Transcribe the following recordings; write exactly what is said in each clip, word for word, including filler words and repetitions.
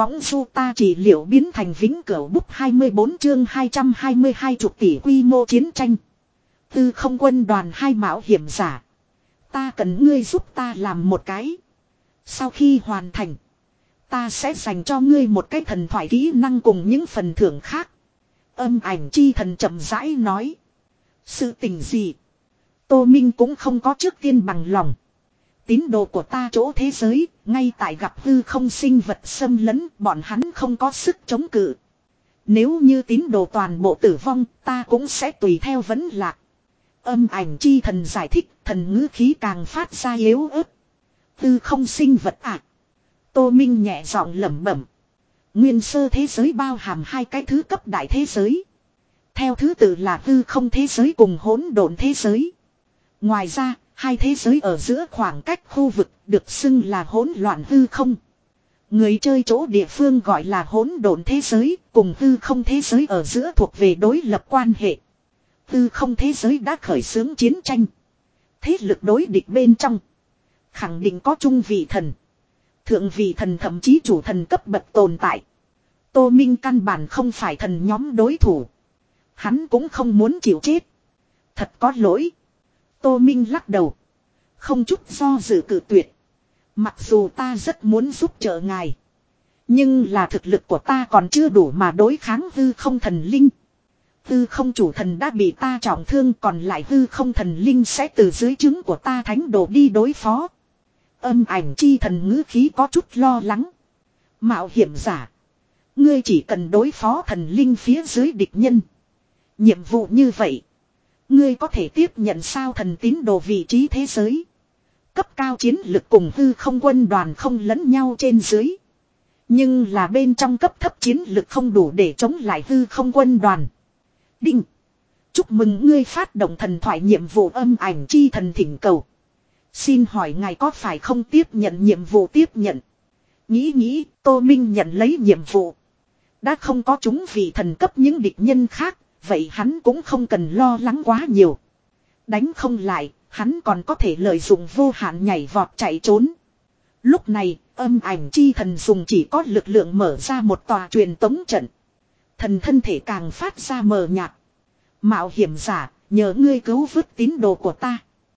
võng du ta trị liệu biến thành vĩnh cửu bút hai mươi bốn chương hai trăm hai mươi hai chục tỷ quy mô chiến tranh. Tư không quân đoàn hai mạo hiểm giả. Ta cần ngươi giúp ta làm một cái. Sau khi hoàn thành, ta sẽ dành cho ngươi một cái thần thoại kỹ năng cùng những phần thưởng khác. Âm ảnh chi thần chậm rãi nói. Sự tình gì? Tô Minh cũng không có trước tiên bằng lòng. Tín đồ của ta chỗ thế giới, ngay tại gặp hư không sinh vật xâm lấn, bọn hắn không có sức chống cự. Nếu như tín đồ toàn bộ tử vong, ta cũng sẽ tùy theo vấn lạc. Âm ảnh chi thần giải thích, thần ngữ khí càng phát ra yếu ớt. Hư không sinh vật à? Tô Minh nhẹ giọng lẩm bẩm. Nguyên sơ thế giới bao hàm hai cái thứ cấp đại thế giới. Theo thứ tự là hư không thế giới cùng hỗn độn thế giới. Ngoài ra, hai thế giới ở giữa khoảng cách khu vực được xưng là hỗn loạn hư không. Người chơi chỗ địa phương gọi là hỗn độn thế giới, cùng hư không thế giới ở giữa thuộc về đối lập quan hệ. Hư không thế giới đã khởi xướng chiến tranh. Thế lực đối địch bên trong khẳng định có trung vị thần, thượng vị thần, thậm chí chủ thần cấp bậc tồn tại. Tô Minh căn bản không phải thần nhóm đối thủ. Hắn cũng không muốn chịu chết. Thật có lỗi. Tô Minh lắc đầu. Không chút do dự cự tuyệt. Mặc dù ta rất muốn giúp trợ ngài, nhưng là thực lực của ta còn chưa đủ mà đối kháng hư không thần linh. Hư không chủ thần đã bị ta trọng thương, còn lại hư không thần linh sẽ từ dưới trứng của ta thánh đồ đi đối phó. Âm ảnh chi thần ngữ khí có chút lo lắng. Mạo hiểm giả, ngươi chỉ cần đối phó thần linh phía dưới địch nhân. Nhiệm vụ như vậy, ngươi có thể tiếp nhận sao? Thần tín đồ vị trí thế giới, cấp cao chiến lực cùng hư không quân đoàn không lẫn nhau trên dưới. Nhưng là bên trong cấp thấp chiến lực không đủ để chống lại hư không quân đoàn. Đinh! Chúc mừng ngươi phát động thần thoại nhiệm vụ. Âm ảnh chi thần thỉnh cầu. Xin hỏi ngài có phải không tiếp nhận nhiệm vụ? Tiếp nhận. Nghĩ nghĩ, Tô Minh nhận lấy nhiệm vụ. Đã không có chúng vị thần cấp những địch nhân khác, vậy hắn cũng không cần lo lắng quá nhiều. Đánh không lại, hắn còn có thể lợi dụng vô hạn nhảy vọt chạy trốn. Lúc này, âm ảnh chi thần dùng chỉ có lực lượng mở ra một tòa truyền tống trận. Thần thân thể càng phát ra mờ nhạt. Mạo hiểm giả, nhờ ngươi cứu vớt tín đồ của ta.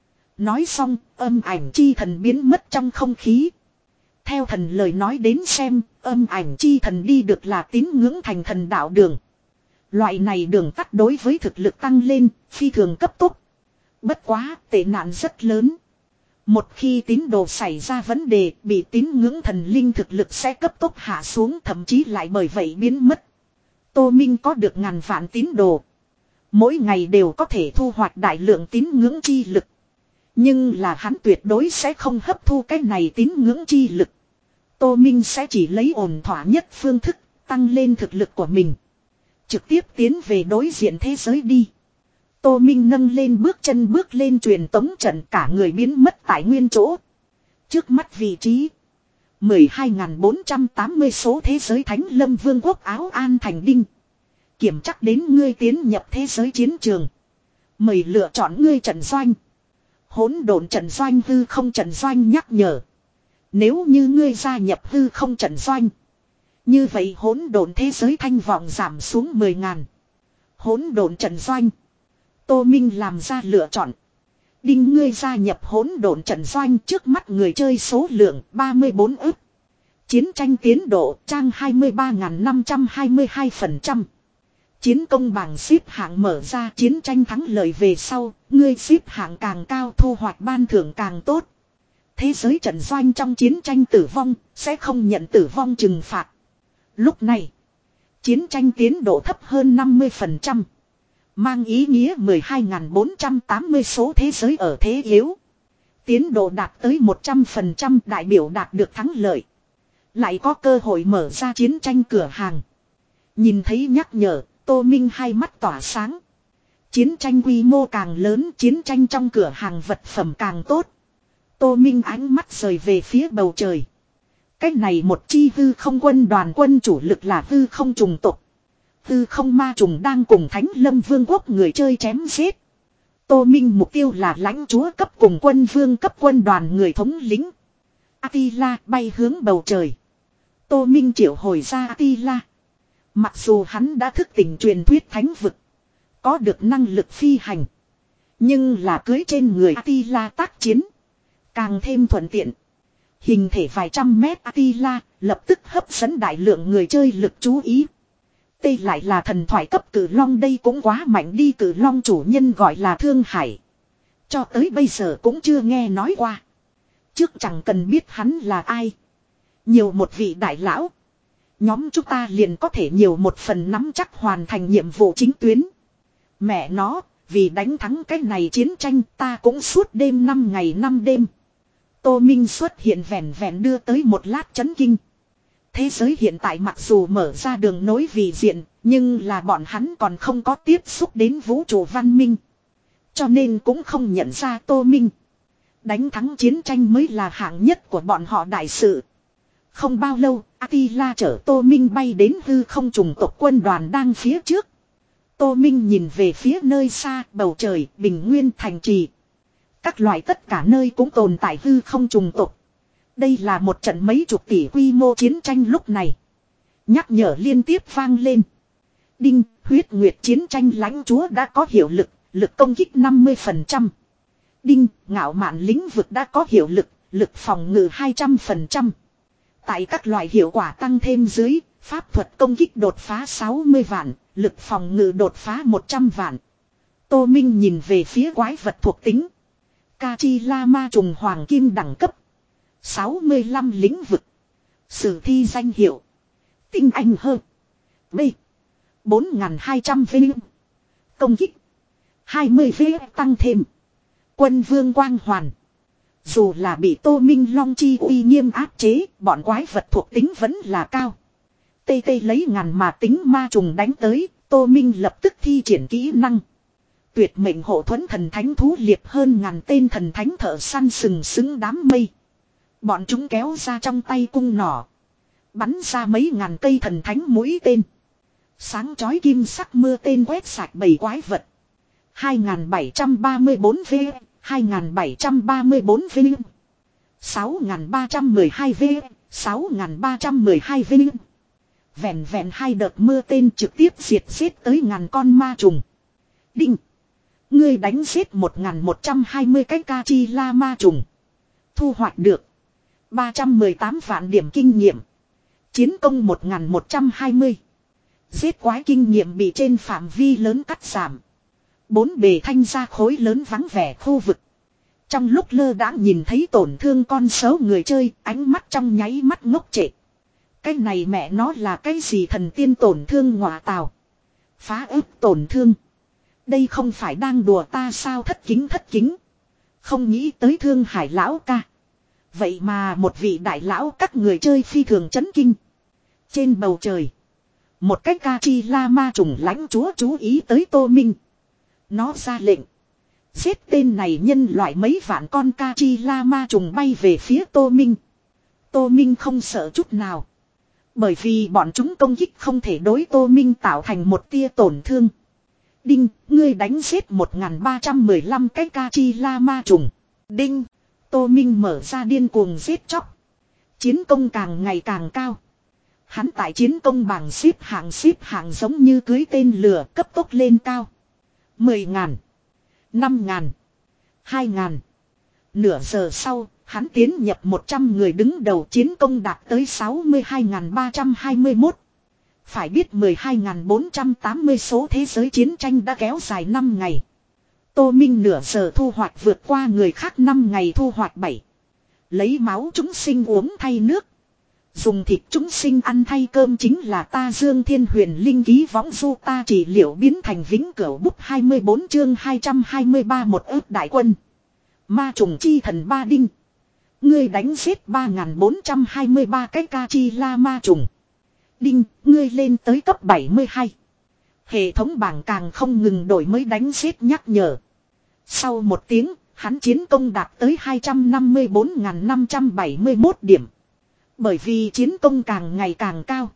Nói xong, âm ảnh chi thần biến mất trong không khí. Theo thần lời nói đến xem, âm ảnh chi thần đi được là tín ngưỡng thành thần đạo đường. Loại này đường tắt đối với thực lực tăng lên, phi thường cấp tốc. Bất quá, tệ nạn rất lớn. Một khi tín đồ xảy ra vấn đề, bị tín ngưỡng thần linh thực lực sẽ cấp tốc hạ xuống, thậm chí lại bởi vậy biến mất. Tô Minh có được ngàn vạn tín đồ. Mỗi ngày đều có thể thu hoạch đại lượng tín ngưỡng chi lực. Nhưng là hắn tuyệt đối sẽ không hấp thu cái này tín ngưỡng chi lực. Tô Minh sẽ chỉ lấy ổn thỏa nhất phương thức, tăng lên thực lực của mình. Trực tiếp tiến về đối diện thế giới đi. Tô Minh nâng lên bước chân bước lên truyền tống trận, cả người biến mất tại nguyên chỗ. Trước mắt vị trí mười hai nghìn bốn trăm tám mươi số thế giới Thánh Lâm Vương quốc Áo An Thành Đinh. Kiểm chắc đến ngươi tiến nhập thế giới chiến trường. Mời lựa chọn ngươi trận doanh. Hỗn độn trận doanh, hư không trận doanh nhắc nhở. Nếu như ngươi gia nhập hư không trận doanh, như vậy hỗn độn thế giới thanh vọng giảm xuống mười ngàn. Hỗn độn trận doanh. Tô Minh làm ra lựa chọn. Đinh, ngươi gia nhập hỗn độn trận doanh, trước mắt người chơi số lượng ba mươi bốn ức. Chiến tranh tiến độ trang hai mươi ba nghìn năm trăm hai mươi hai phần trăm. Chiến công bảng xếp hạng mở ra, chiến tranh thắng lợi về sau, ngươi xếp hạng càng cao thu hoạch ban thưởng càng tốt. Thế giới trận doanh trong chiến tranh tử vong, sẽ không nhận tử vong trừng phạt. Lúc này, chiến tranh tiến độ thấp hơn năm mươi phần trăm. Mang ý nghĩa mười hai nghìn bốn trăm tám mươi số thế giới ở thế yếu. Tiến độ đạt tới một trăm phần trăm đại biểu đạt được thắng lợi. Lại có cơ hội mở ra chiến tranh cửa hàng. Nhìn thấy nhắc nhở, Tô Minh hai mắt tỏa sáng. Chiến tranh quy mô càng lớn, chiến tranh trong cửa hàng vật phẩm càng tốt. Tô Minh ánh mắt rời về phía bầu trời. Cách này một chi hư không quân đoàn, quân chủ lực là hư không trùng tộc. Hư không ma trùng đang cùng Thánh Lâm Vương quốc người chơi chém giết. Tô Minh mục tiêu là lãnh chúa cấp cùng quân vương cấp quân đoàn người thống lĩnh. Attila bay hướng bầu trời. Tô Minh triệu hồi ra Attila. Mặc dù hắn đã thức tỉnh truyền thuyết thánh vực. Có được năng lực phi hành. Nhưng là cưới trên người Attila tác chiến. Càng thêm thuận tiện. Hình thể vài trăm mét Attila lập tức hấp dẫn đại lượng người chơi lực chú ý. Đây lại là thần thoại cấp cử long, đây cũng quá mạnh đi. Cử long chủ nhân gọi là Thương Hải. Cho tới bây giờ cũng chưa nghe nói qua. Trước chẳng cần biết hắn là ai. Nhiều một vị đại lão. Nhóm chúng ta liền có thể nhiều một phần nắm chắc hoàn thành nhiệm vụ chính tuyến. Mẹ nó, vì đánh thắng cái này chiến tranh ta cũng suốt đêm năm ngày năm đêm. Tô Minh xuất hiện vẹn vẹn đưa tới một lát chấn kinh. Thế giới hiện tại mặc dù mở ra đường nối vì diện, nhưng là bọn hắn còn không có tiếp xúc đến vũ trụ văn minh. Cho nên cũng không nhận ra Tô Minh. Đánh thắng chiến tranh mới là hạng nhất của bọn họ đại sự. Không bao lâu, Attila chở Tô Minh bay đến hư không trùng tộc quân đoàn đang phía trước. Tô Minh nhìn về phía nơi xa, bầu trời, bình nguyên thành trì. Các loại tất cả nơi cũng tồn tại hư không trùng tộc. Đây là một trận mấy chục tỷ quy mô chiến tranh lúc này. Nhắc nhở liên tiếp vang lên. Đinh, huyết nguyệt chiến tranh lãnh chúa đã có hiệu lực, lực công kích năm mươi phần trăm. Đinh, ngạo mạn lĩnh vực đã có hiệu lực, lực phòng ngự hai trăm phần trăm. Tại các loại hiệu quả tăng thêm dưới, pháp thuật công kích đột phá sáu mươi vạn, lực phòng ngự đột phá một trăm vạn. Tô Minh nhìn về phía quái vật thuộc tính. Kachila ma trùng hoàng kim đẳng cấp. sáu mươi lăm lĩnh vực. Sử thi danh hiệu. Tinh anh hơn. B. bốn nghìn hai trăm vê. Công kích. hai mươi vê tăng thêm. Quân vương quang hoàn. Dù là bị Tô Minh Long chi uy nghiêm áp chế, bọn quái vật thuộc tính vẫn là cao. Tê tê lấy ngàn mà tính ma trùng đánh tới, Tô Minh lập tức thi triển kỹ năng. Tuyệt mệnh hộ thuẫn thần thánh thú liệp hơn ngàn tên thần thánh thợ săn sừng sững đám mây. Bọn chúng kéo ra trong tay cung nỏ. Bắn ra mấy ngàn cây thần thánh mũi tên. Sáng chói kim sắc mưa tên quét sạch bầy quái vật. hai nghìn bảy trăm ba mươi bốn V, hai nghìn bảy trăm ba mươi bốn V, sáu nghìn ba trăm mười hai V, sáu nghìn ba trăm mười hai V. Vẹn vẹn hai đợt mưa tên trực tiếp diệt giết tới ngàn con ma trùng. Đinh. Ngươi đánh giết một nghìn một trăm hai mươi cái Kachila ma trùng. Thu hoạch được ba trăm mười tám vạn điểm kinh nghiệm. Chiến công một nghìn một trăm hai mươi. Giết quái kinh nghiệm bị trên phạm vi lớn cắt giảm. Bốn bề thanh ra khối lớn vắng vẻ khu vực. Trong lúc lơ đãng nhìn thấy tổn thương con số người chơi, ánh mắt trong nháy mắt ngốc trệ. Cái này mẹ nó là cái gì thần tiên tổn thương ngọa tào. Phá ức tổn thương. Đây không phải đang đùa ta sao, thất kính thất kính. Không nghĩ tới Thương Hải lão ca. Vậy mà một vị đại lão các người chơi phi thường chấn kinh. Trên bầu trời. Một cái Kachila ma trùng lãnh chúa chú ý tới Tô Minh. Nó ra lệnh. Giết tên này nhân loại mấy vạn con Kachila ma trùng bay về phía Tô Minh. Tô Minh không sợ chút nào. Bởi vì bọn chúng công kích không thể đối Tô Minh tạo thành một tia tổn thương. Đinh, ngươi đánh giết một nghìn ba trăm mười lăm cái Kachila ma trùng. Đinh, Tô Minh mở ra điên cuồng giết chóc. Chiến công càng ngày càng cao. Hắn tại chiến công bảng xếp hạng xếp hạng giống như cưới tên lửa cấp tốc lên cao. Mười ngàn, năm ngàn, hai ngàn. Nửa giờ sau, hắn tiến nhập một trăm người đứng đầu, chiến công đạt tới sáu mươi hai nghìn ba trăm hai mươi mốt. Phải biết mười hai nghìn bốn trăm tám mươi số thế giới chiến tranh đã kéo dài năm ngày. Tô Minh nửa giờ thu hoạch vượt qua người khác năm ngày thu hoạch bảy. Lấy máu chúng sinh uống thay nước. Dùng thịt chúng sinh ăn thay cơm chính là ta Dương Thiên Huyền Linh ký võng du ta trị liệu biến thành vĩnh cửu bút hai mươi bốn chương hai trăm hai mươi ba một ước đại quân. Ma trùng chi thần ba đinh. Ngươi đánh giết ba nghìn bốn trăm hai mươi ba cái Kachila ma trùng. Đinh, ngươi lên tới cấp bảy mươi hai. Hệ thống bảng càng không ngừng đổi mới đánh giết nhắc nhở. Sau một tiếng, hắn chiến công đạt tới hai trăm năm mươi bốn nghìn năm trăm bảy mươi mốt điểm. Bởi vì chiến công càng ngày càng cao.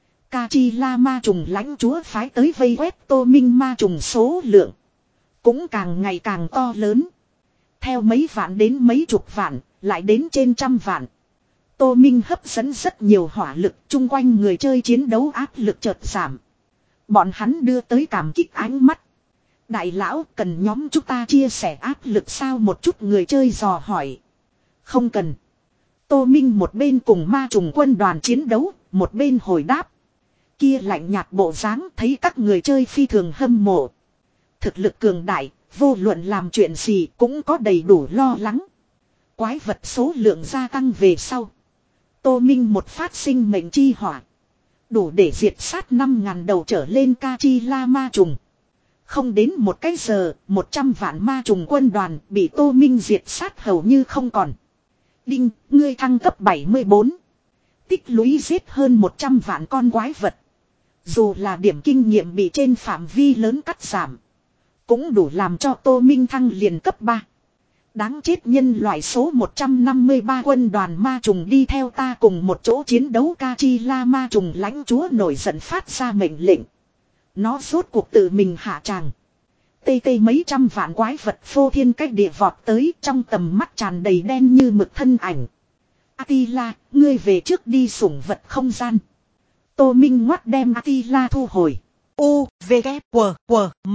Kachila ma trùng lãnh chúa phái tới vây quét Tô Minh ma trùng số lượng cũng càng ngày càng to lớn. Theo mấy vạn đến mấy chục vạn, lại đến trên trăm vạn. Tô Minh hấp dẫn rất nhiều hỏa lực, chung quanh người chơi chiến đấu áp lực chợt giảm. Bọn hắn đưa tới cảm kích ánh mắt. Đại lão, cần nhóm chúng ta chia sẻ áp lực sao, một chút người chơi dò hỏi. Không cần. Tô Minh một bên cùng ma trùng quân đoàn chiến đấu, một bên hồi đáp. Kia lạnh nhạt bộ dáng thấy các người chơi phi thường hâm mộ. Thực lực cường đại, vô luận làm chuyện gì cũng có đầy đủ lo lắng. Quái vật số lượng gia tăng về sau. Tô Minh một phát sinh mệnh chi hỏa. Đủ để diệt sát năm ngàn đầu trở lên ca chi la ma trùng. Không đến một cái giờ, một trăm vạn ma trùng quân đoàn bị Tô Minh diệt sát hầu như không còn. Đinh, ngươi thăng cấp bảy mươi bốn. Tích lũy giết hơn một trăm vạn con quái vật. Dù là điểm kinh nghiệm bị trên phạm vi lớn cắt giảm. Cũng đủ làm cho Tô Minh thăng liền cấp ba. Đáng chết nhân loại số một trăm năm mươi ba quân đoàn ma trùng đi theo ta cùng một chỗ chiến đấu ca chi la ma trùng lãnh chúa nổi giận phát ra mệnh lệnh. Nó rốt cuộc tự mình hạ tràng. Tê tê mấy trăm vạn quái vật phô thiên cách địa vọt tới trong tầm mắt tràn đầy đen như mực thân ảnh. Atila, ngươi về trước đi sủng vật không gian. Tô Minh ngoắt đem Atila thu hồi. U, V, K, W, W, M.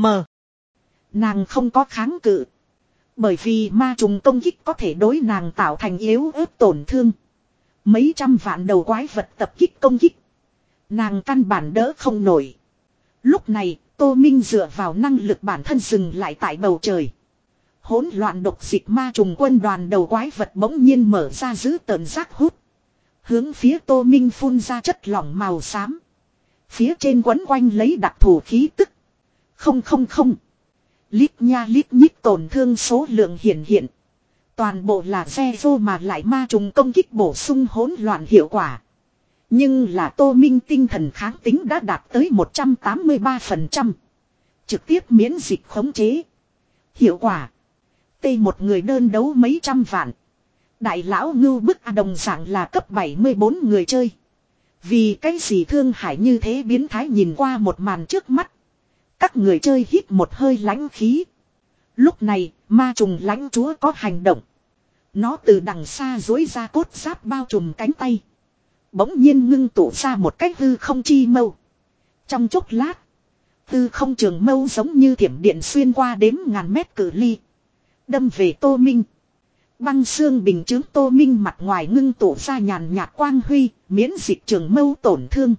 Nàng không có kháng cự. Bởi vì ma trùng công kích có thể đối nàng tạo thành yếu ớt tổn thương. Mấy trăm vạn đầu quái vật tập kích công kích. Nàng căn bản đỡ không nổi. Lúc này, Tô Minh dựa vào năng lực bản thân dừng lại tại bầu trời. Hỗn loạn độc dịch ma trùng quân đoàn đầu quái vật bỗng nhiên mở ra giữ tợn rác hút. Hướng phía Tô Minh phun ra chất lỏng màu xám. Phía trên quấn quanh lấy đặc thù khí tức. Không không không. Lít nha lít nhít tổn thương số lượng hiển hiện. Toàn bộ là xe vô mà lại ma trùng công kích bổ sung hỗn loạn hiệu quả. Nhưng là Tô Minh tinh thần kháng tính đã đạt tới một trăm tám mươi ba phần trăm. Trực tiếp miễn dịch khống chế. Hiệu quả. T một người đơn đấu mấy trăm vạn. Đại lão ngưu bức à, đồng dạng là cấp bảy mươi bốn người chơi. Vì cái gì Thương Hải như thế biến thái, nhìn qua một màn trước mắt. Các người chơi hít một hơi lãnh khí. Lúc này, ma trùng lãnh chúa có hành động. Nó từ đằng xa duỗi ra cốt giáp bao trùm cánh tay. Bỗng nhiên ngưng tụ ra một cách hư không chi mâu. Trong chốc lát, hư không trường mâu giống như thiểm điện xuyên qua đếm ngàn mét cự ly. Đâm về Tô Minh. Băng xương bình chứng Tô Minh mặt ngoài ngưng tụ ra nhàn nhạt quang huy, miễn dịch trường mâu tổn thương.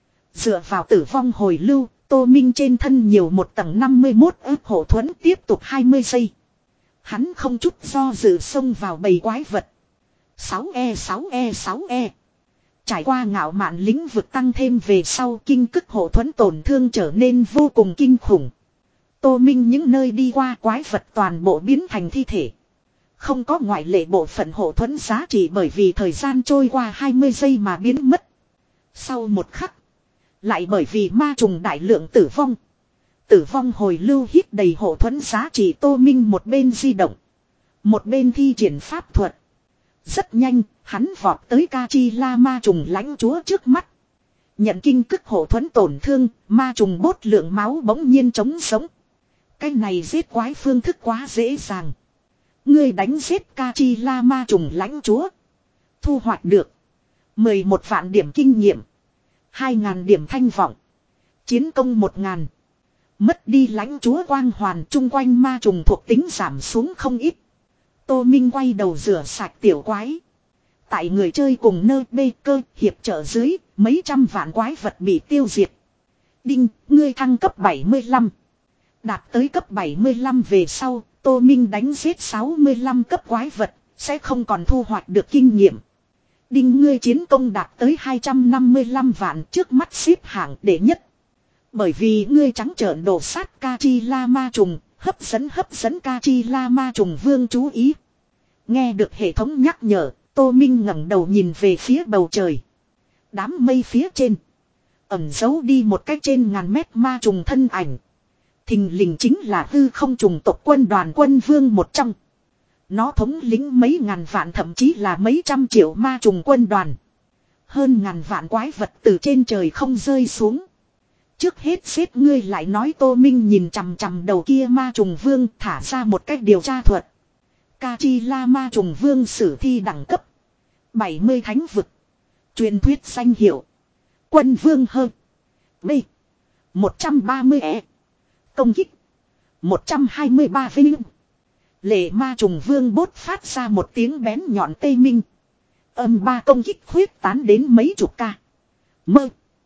Dựa vào tử vong hồi lưu, Tô Minh trên thân nhiều một tầng năm mươi mốt ức hộ thuẫn tiếp tục hai mươi giây. Hắn không chút do dự xông vào bầy quái vật. sáu E sáu E sáu E. Trải qua ngạo mạn lĩnh vực tăng thêm về sau, kinh cức hộ thuẫn tổn thương trở nên vô cùng kinh khủng. Tô Minh những nơi đi qua quái vật toàn bộ biến thành thi thể. Không có ngoại lệ, bộ phận hộ thuẫn giá trị bởi vì thời gian trôi qua hai mươi giây mà biến mất. Sau một khắc, lại bởi vì ma trùng đại lượng tử vong. Tử vong hồi lưu hít đầy hộ thuẫn giá trị. Tô Minh một bên di động, một bên thi triển pháp thuật. Rất nhanh, hắn vọt tới ca chi la ma trùng lãnh chúa trước mắt. Nhận kinh cức hộ thuẫn tổn thương, ma trùng bốt lượng máu bỗng nhiên trống sống. Cái này giết quái phương thức quá dễ dàng. Ngươi đánh giết ca chi la ma trùng lãnh chúa. Thu hoạch được mười một vạn điểm kinh nghiệm, hai ngàn điểm thanh vọng, chiến công một ngàn. Mất đi lãnh chúa quang hoàn, chung quanh ma trùng thuộc tính giảm xuống không ít. Tô Minh quay đầu rửa sạch tiểu quái. Tại người chơi cùng nơ bê cơ hiệp trợ dưới, mấy trăm vạn quái vật bị tiêu diệt. Đinh, ngươi thăng cấp bảy mươi lăm. Đạt tới cấp bảy mươi lăm về sau, Tô Minh đánh giết sáu mươi lăm cấp quái vật, sẽ không còn thu hoạch được kinh nghiệm. Đinh, ngươi chiến công đạt tới hai trăm năm mươi lăm vạn, trước mắt xếp hạng đệ nhất. Bởi vì ngươi trắng trợn đổ sát ca chi la ma trùng, hấp dẫn hấp dẫn ca chi la ma trùng vương chú ý. Nghe được hệ thống nhắc nhở, Tô Minh ngẩng đầu nhìn về phía bầu trời. Đám mây phía trên ẩn giấu đi một cách trên ngàn mét ma trùng thân ảnh. Thình lình chính là hư không trùng tộc quân đoàn quân vương một trong. Nó thống lĩnh mấy ngàn vạn thậm chí là mấy trăm triệu ma trùng quân đoàn. Hơn ngàn vạn quái vật từ trên trời không rơi xuống. Trước hết xếp ngươi lại nói. Tô Minh nhìn chằm chằm đầu kia ma trùng vương, thả ra một cách điều tra thuật. Ca chi la ma trùng vương sử thi đẳng cấp bảy mươi thánh vực. Truyền thuyết danh hiệu. Quân vương hơ. B. một trăm ba mươi E. Công kích. một trăm hai mươi ba Vinh. Lệ ma trùng vương bốt phát ra một tiếng bén nhọn tê minh. Âm ba công kích khuyết tán đến mấy chục ca. Mơ.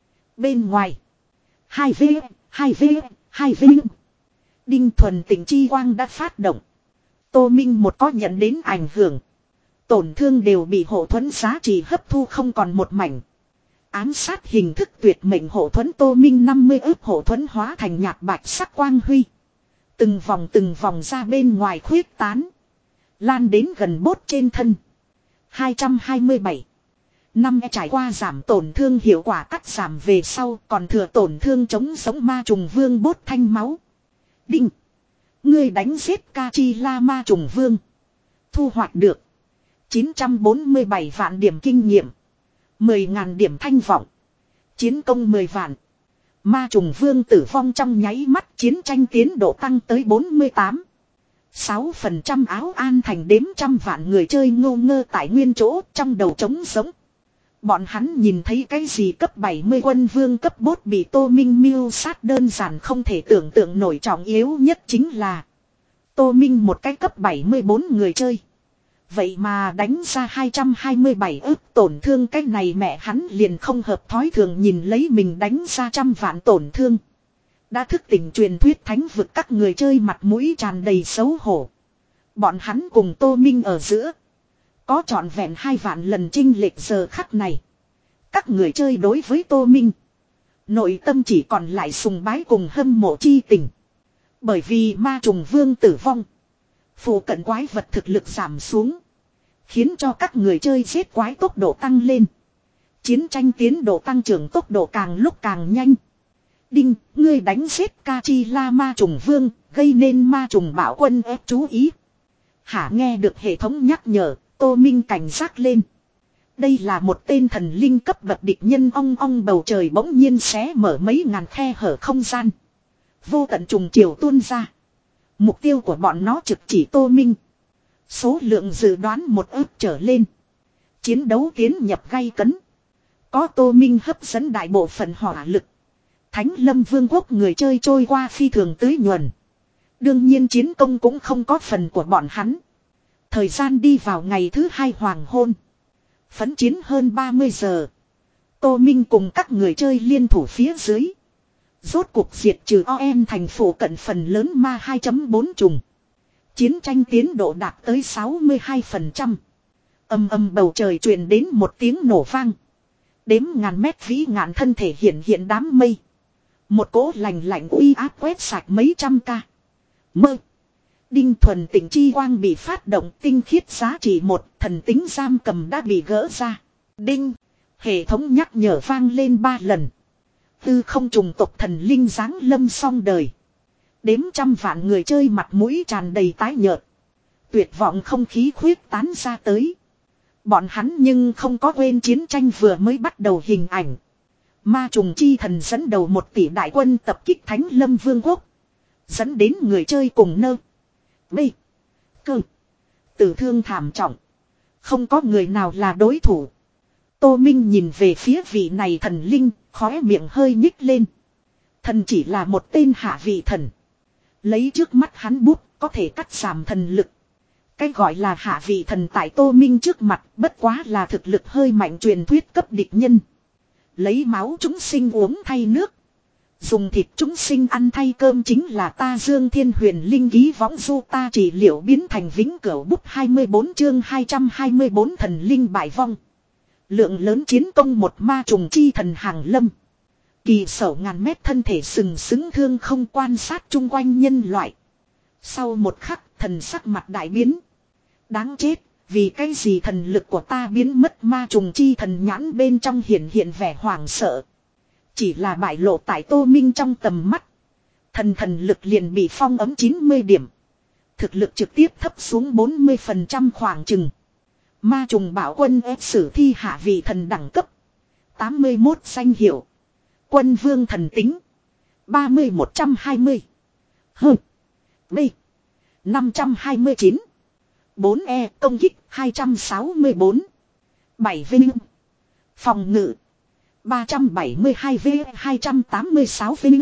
Bên ngoài. hai V. hai V. hai V. Đinh thuần tỉnh chi quang đã phát động. Tô Minh một có nhận đến ảnh hưởng. Tổn thương đều bị hộ thuẫn giá trị hấp thu không còn một mảnh. Ám sát hình thức tuyệt mệnh hộ thuẫn Tô Minh năm mươi ức hộ thuẫn hóa thành nhạt bạch sắc quang huy. Từng vòng từng vòng ra bên ngoài khuyết tán. Lan đến gần bốt trên thân. hai trăm hai mươi bảy. Năm e trải qua giảm tổn thương hiệu quả cắt giảm về sau còn thừa tổn thương chống sống ma trùng vương bốt thanh máu. Đinh. Ngươi đánh giết ca chi la ma trùng vương. Thu hoạch được. chín trăm bốn mươi bảy vạn điểm kinh nghiệm. mười nghìn điểm thanh vọng. Chiến công mười vạn. Ma trùng vương tử vong trong nháy mắt chiến tranh tiến độ tăng tới bốn mươi tám. sáu phần trăm áo an thành đếm trăm vạn người chơi ngô ngơ tại nguyên chỗ trong đầu trống sống. Bọn hắn nhìn thấy cái gì cấp bảy mươi quân vương cấp bốt bị Tô Minh mưu sát đơn giản không thể tưởng tượng nổi trọng yếu nhất chính là Tô Minh một cái cấp bảy mươi bốn người chơi. Vậy mà đánh ra hai trăm hai mươi bảy ức tổn thương cái này mẹ hắn liền không hợp thói thường nhìn lấy mình đánh ra trăm vạn tổn thương. Đã thức tỉnh truyền thuyết thánh vực các người chơi mặt mũi tràn đầy xấu hổ. Bọn hắn cùng Tô Minh ở giữa. Có trọn vẹn hai vạn lần chênh lệch giờ khắc này. Các người chơi đối với Tô Minh. Nội tâm chỉ còn lại sùng bái cùng hâm mộ chi tình. Bởi vì ma trùng vương tử vong. Phụ cận quái vật thực lực giảm xuống. Khiến cho các người chơi giết quái tốc độ tăng lên. Chiến tranh tiến độ tăng trưởng tốc độ càng lúc càng nhanh. Đinh, ngươi đánh giết ca chi la ma trùng vương, gây nên ma trùng bạo quân ép chú ý. Hả nghe được hệ thống nhắc nhở, Tô Minh cảnh giác lên. Đây là một tên thần linh cấp bậc địch nhân ong ong bầu trời bỗng nhiên xé mở mấy ngàn khe hở không gian. Vô tận trùng chiều tuôn ra. Mục tiêu của bọn nó trực chỉ Tô Minh. Số lượng dự đoán một ức trở lên. Chiến đấu tiến nhập gay cấn. Có Tô Minh hấp dẫn đại bộ phận hỏa lực. Thánh Lâm Vương quốc người chơi trôi qua phi thường tưới nhuần. Đương nhiên chiến công cũng không có phần của bọn hắn. Thời gian đi vào ngày thứ hai hoàng hôn. Phấn chiến hơn ba mươi giờ. Tô Minh cùng các người chơi liên thủ phía dưới. Rốt cuộc diệt trừ o em thành phố cận phần lớn ma hai chấm bốn trùng. Chiến tranh tiến độ đạt tới sáu mươi hai phần trăm. Âm âm bầu trời truyền đến một tiếng nổ vang. Đếm ngàn mét vĩ ngạn thân thể hiện hiện đám mây. Một cỗ lạnh lạnh uy áp quét sạch mấy trăm ca. Mơ. Đinh thuần tỉnh chi quang bị phát động tinh khiết giá trị một thần tính giam cầm đã bị gỡ ra. Đinh. Hệ thống nhắc nhở vang lên ba lần. Tư không trùng tộc thần linh giáng lâm xong đời. Đếm trăm vạn người chơi mặt mũi tràn đầy tái nhợt. Tuyệt vọng không khí khuyết tán ra tới. Bọn hắn nhưng không có quên chiến tranh vừa mới bắt đầu hình ảnh. Ma trùng chi thần dẫn đầu một tỷ đại quân tập kích Thánh Lâm Vương quốc. Dẫn đến người chơi cùng nơ. B. Cơ. Tử thương thảm trọng. Không có người nào là đối thủ. Tô Minh nhìn về phía vị này thần linh, khóe miệng hơi nhích lên. Thần chỉ là một tên hạ vị thần. Lấy trước mắt hắn bút, có thể cắt giảm thần lực. Cái gọi là hạ vị thần tại Tô Minh trước mặt, bất quá là thực lực hơi mạnh truyền thuyết cấp địch nhân. Lấy máu chúng sinh uống thay nước. Dùng thịt chúng sinh ăn thay cơm chính là ta Dương Thiên Huyền Linh ký võng du ta chỉ liệu biến thành vĩnh cửu bút hai mươi bốn chương hai trăm hai mươi bốn thần linh bại vong. Lượng lớn chiến công một ma trùng chi thần hàng lâm. Kỳ sẩu ngàn mét thân thể sừng sững thương không quan sát chung quanh nhân loại. Sau một khắc thần sắc mặt đại biến. Đáng chết, vì cái gì thần lực của ta biến mất ma trùng chi thần nhãn bên trong hiện hiện vẻ hoảng sợ. Chỉ là bại lộ tại Tô Minh trong tầm mắt. Thần thần lực liền bị phong ấm chín mươi điểm. Thực lực trực tiếp thấp xuống bốn mươi phần trăm khoảng chừng. Ma trùng bảo quân ép sử thi hạ vị thần đẳng cấp. tám mươi mốt danh hiệu. Quân vương thần tính. ba mươi một trăm hai mươi. Hơ. B. năm trăm hai mươi chín. bốn E công kích hai trăm sáu mươi bốn. bảy vinh. Phòng ngự. ba trăm bảy mươi hai v hai trăm tám mươi sáu vinh.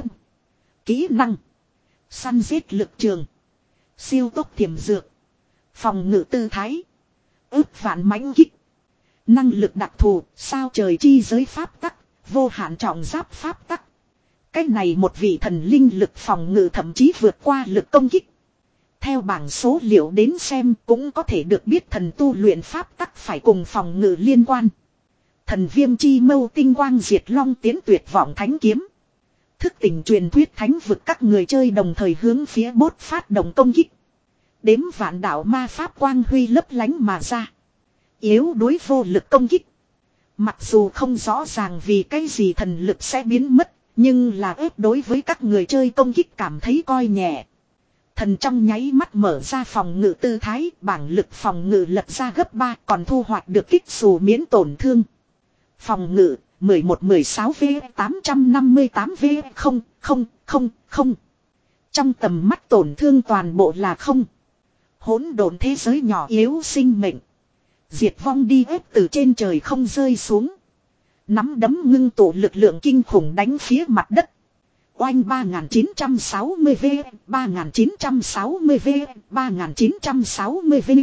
Kỹ năng. Săn giết lực trường. Siêu tốc thiểm dược. Phòng ngự tư thái. Ước vạn mãnh kích. Năng lực đặc thù. Sao trời chi giới pháp tắc. Vô hạn trọng giáp pháp tắc. Cách này một vị thần linh lực phòng ngự thậm chí vượt qua lực công kích. Theo bảng số liệu đến xem cũng có thể được biết thần tu luyện pháp tắc phải cùng phòng ngự liên quan. Thần viêm chi mâu tinh quang diệt long tiến tuyệt vọng thánh kiếm. Thức tỉnh truyền thuyết thánh vực các người chơi đồng thời hướng phía bốt phát động công kích. Đếm vạn đạo ma pháp quang huy lấp lánh mà ra. Yếu đối vô lực công kích. Mặc dù không rõ ràng vì cái gì thần lực sẽ biến mất. Nhưng là ép đối với các người chơi công kích cảm thấy coi nhẹ. Thần trong nháy mắt mở ra phòng ngự tư thái. Bảng lực phòng ngự lật ra gấp ba còn thu hoạch được kích xù miễn tổn thương. Phòng ngự mười một mười sáu v tám trăm năm mươi tám v không không không không. Trong tầm mắt tổn thương toàn bộ là không. Hỗn độn thế giới nhỏ yếu sinh mệnh. Diệt vong đi ép từ trên trời không rơi xuống. Nắm đấm ngưng tụ lực lượng kinh khủng đánh phía mặt đất. Oanh ba nghìn chín trăm sáu mươi v, ba nghìn chín trăm sáu mươi v, ba nghìn chín trăm sáu mươi v.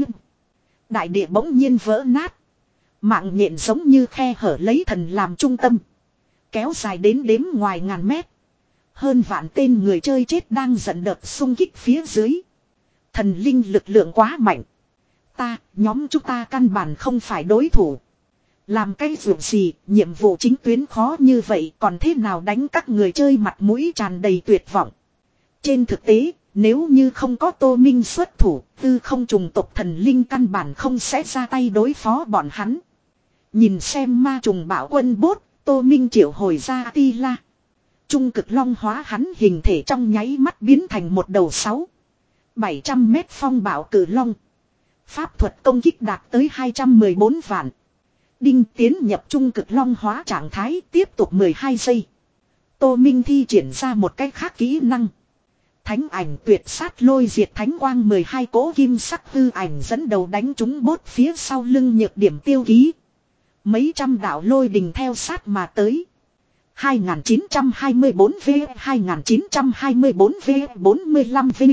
Đại địa bỗng nhiên vỡ nát. Mạng nhện giống như khe hở lấy thần làm trung tâm. Kéo dài đến đếm ngoài ngàn mét. Hơn vạn tên người chơi chết đang giận đợt xung kích phía dưới. Thần linh lực lượng quá mạnh. Ta, nhóm chúng ta căn bản không phải đối thủ. Làm cái việc gì, nhiệm vụ chính tuyến khó như vậy còn thế nào đánh các người chơi mặt mũi tràn đầy tuyệt vọng. Trên thực tế, nếu như không có Tô Minh xuất thủ, tư không trùng tộc thần linh căn bản không sẽ ra tay đối phó bọn hắn. Nhìn xem ma trùng bảo quân bốt, Tô Minh triệu hồi ra Atila. Trung cực long hóa hắn hình thể trong nháy mắt biến thành một đầu sáu. bảy trăm mét phong bảo cử long. Pháp thuật công kích đạt tới hai trăm mười bốn vạn. Đinh tiến nhập trung cực long hóa trạng thái tiếp tục mười hai giây. Tô Minh thi triển ra một cách khác kỹ năng. Thánh ảnh tuyệt sát lôi diệt thánh quang mười hai cỗ kim sắc hư ảnh dẫn đầu đánh trúng bốt phía sau lưng nhược điểm tiêu ký. Mấy trăm đạo lôi đình theo sát mà tới. hai nghìn chín trăm hai mươi bốn v, hai nghìn chín trăm hai mươi bốn v, bốn mươi lăm v.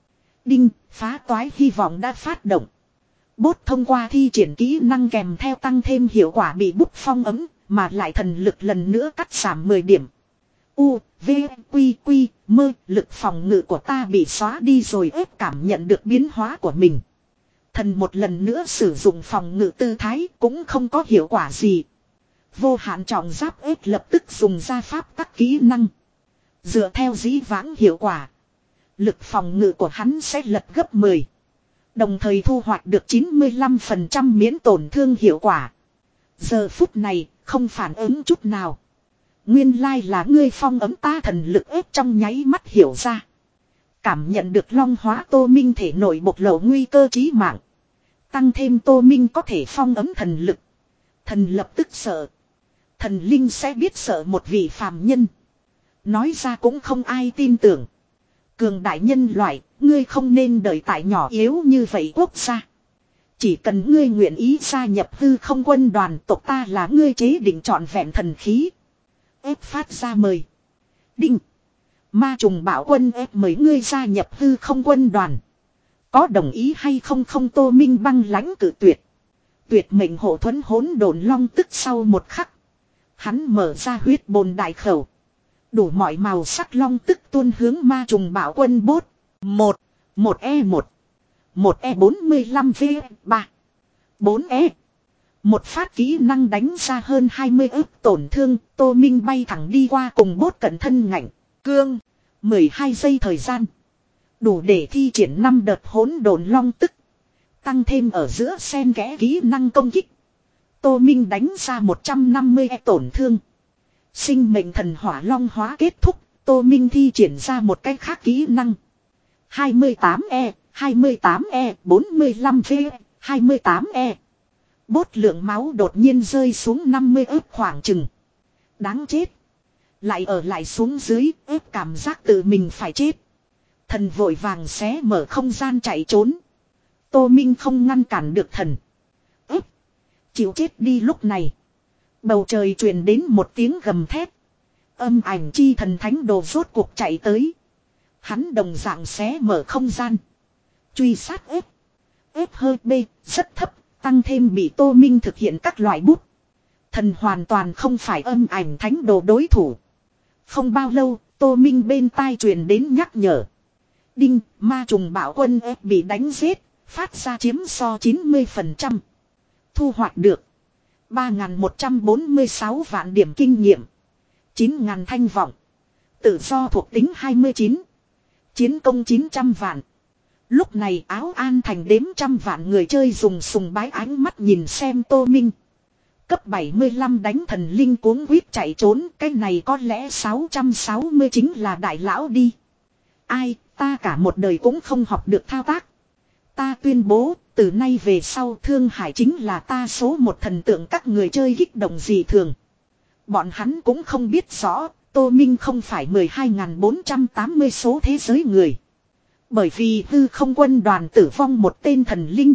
Đinh, phá toái hy vọng đã phát động. Bốt thông qua thi triển kỹ năng kèm theo tăng thêm hiệu quả bị bút phong ấm, mà lại thần lực lần nữa cắt giảm mười điểm. U, V, Quy, Quy, mơ, lực phòng ngự của ta bị xóa đi rồi ép cảm nhận được biến hóa của mình. Thần một lần nữa sử dụng phòng ngự tư thái cũng không có hiệu quả gì. Vô hạn trọng giáp ép lập tức dùng ra pháp tắc kỹ năng. Dựa theo dĩ vãng hiệu quả. Lực phòng ngự của hắn sẽ lật gấp mười. Đồng thời thu hoạch được chín mươi lăm phần trăm miễn tổn thương hiệu quả. Giờ phút này không phản ứng chút nào. Nguyên lai là ngươi phong ấm ta thần lực ép trong nháy mắt hiểu ra. Cảm nhận được long hóa Tô Minh thể nội bộc lộ nguy cơ chí mạng. Tăng thêm Tô Minh có thể phong ấm thần lực. Thần lập tức sợ. Thần linh sẽ biết sợ một vị phàm nhân. Nói ra cũng không ai tin tưởng. Cường đại nhân loại, ngươi không nên đợi tại nhỏ yếu như vậy quốc gia. Chỉ cần ngươi nguyện ý gia nhập hư không quân đoàn tộc ta là ngươi chế định trọn vẹn thần khí. Ép phát ra mời. Đinh. Ma trùng bảo quân ép mời ngươi gia nhập hư không quân đoàn. Có đồng ý hay không không Tô Minh băng lãnh cử tuyệt. Tuyệt mệnh hộ thuẫn hỗn độn long tức sau một khắc. Hắn mở ra huyết bồn đại khẩu. Đủ mọi màu sắc long tức tuôn hướng ma trùng bảo quân bốt. Một. Một e một. Một e bốn mươi lăm v ba. Bốn e. Một phát kỹ năng đánh ra hơn hai mươi ức tổn thương. Tô Minh bay thẳng đi qua cùng bốt cận thân ngạnh. Cương. mười hai giây thời gian. Đủ để thi triển năm đợt hỗn độn long tức. Tăng thêm ở giữa xen kẽ kỹ năng công kích. Tô Minh đánh ra một trăm năm mươi e tổn thương. Sinh mệnh thần hỏa long hóa kết thúc. Tô Minh thi triển ra một cách khác kỹ năng. hai mươi tám e, hai mươi tám e, bốn mươi lăm v, hai mươi tám e. Bốt lượng máu đột nhiên rơi xuống năm mươi ức khoảng chừng. Đáng chết. Lại ở lại xuống dưới ép cảm giác tự mình phải chết. Thần vội vàng xé mở không gian chạy trốn. Tô Minh không ngăn cản được thần. Ép. Chịu chết đi lúc này. Bầu trời truyền đến một tiếng gầm thét. Âm ảnh chi thần thánh đồ rốt cuộc chạy tới. Hắn đồng dạng xé mở không gian. Truy sát ép. Ép hơi B rất thấp. Tăng thêm bị Tô Minh thực hiện các loại bút. Thần hoàn toàn không phải âm ảnh thánh đồ đối thủ. Không bao lâu, Tô Minh bên tai truyền đến nhắc nhở. Đinh, ma trùng bạo quân ép bị đánh giết, phát ra chiếm so chín mươi phần trăm. Thu hoạch được ba nghìn một trăm bốn mươi sáu vạn điểm kinh nghiệm, chín nghìn thanh vọng, tự do thuộc tính hai mươi chín, chiến công chín trăm vạn. Lúc này Áo An thành đếm trăm vạn người chơi dùng sùng bái ánh mắt nhìn xem Tô Minh. Cấp bảy mươi lăm đánh thần linh cuống quýt chạy trốn, cái này có lẽ sáu trăm sáu mươi chính là đại lão đi. Ai, ta cả một đời cũng không học được thao tác. Ta tuyên bố, từ nay về sau Thương Hải chính là ta số một thần tượng. Các người chơi kích động gì thường. Bọn hắn cũng không biết rõ, Tô Minh không phải mười hai nghìn bốn trăm tám mươi số thế giới người. Bởi vì hư không quân đoàn tử vong một tên thần linh.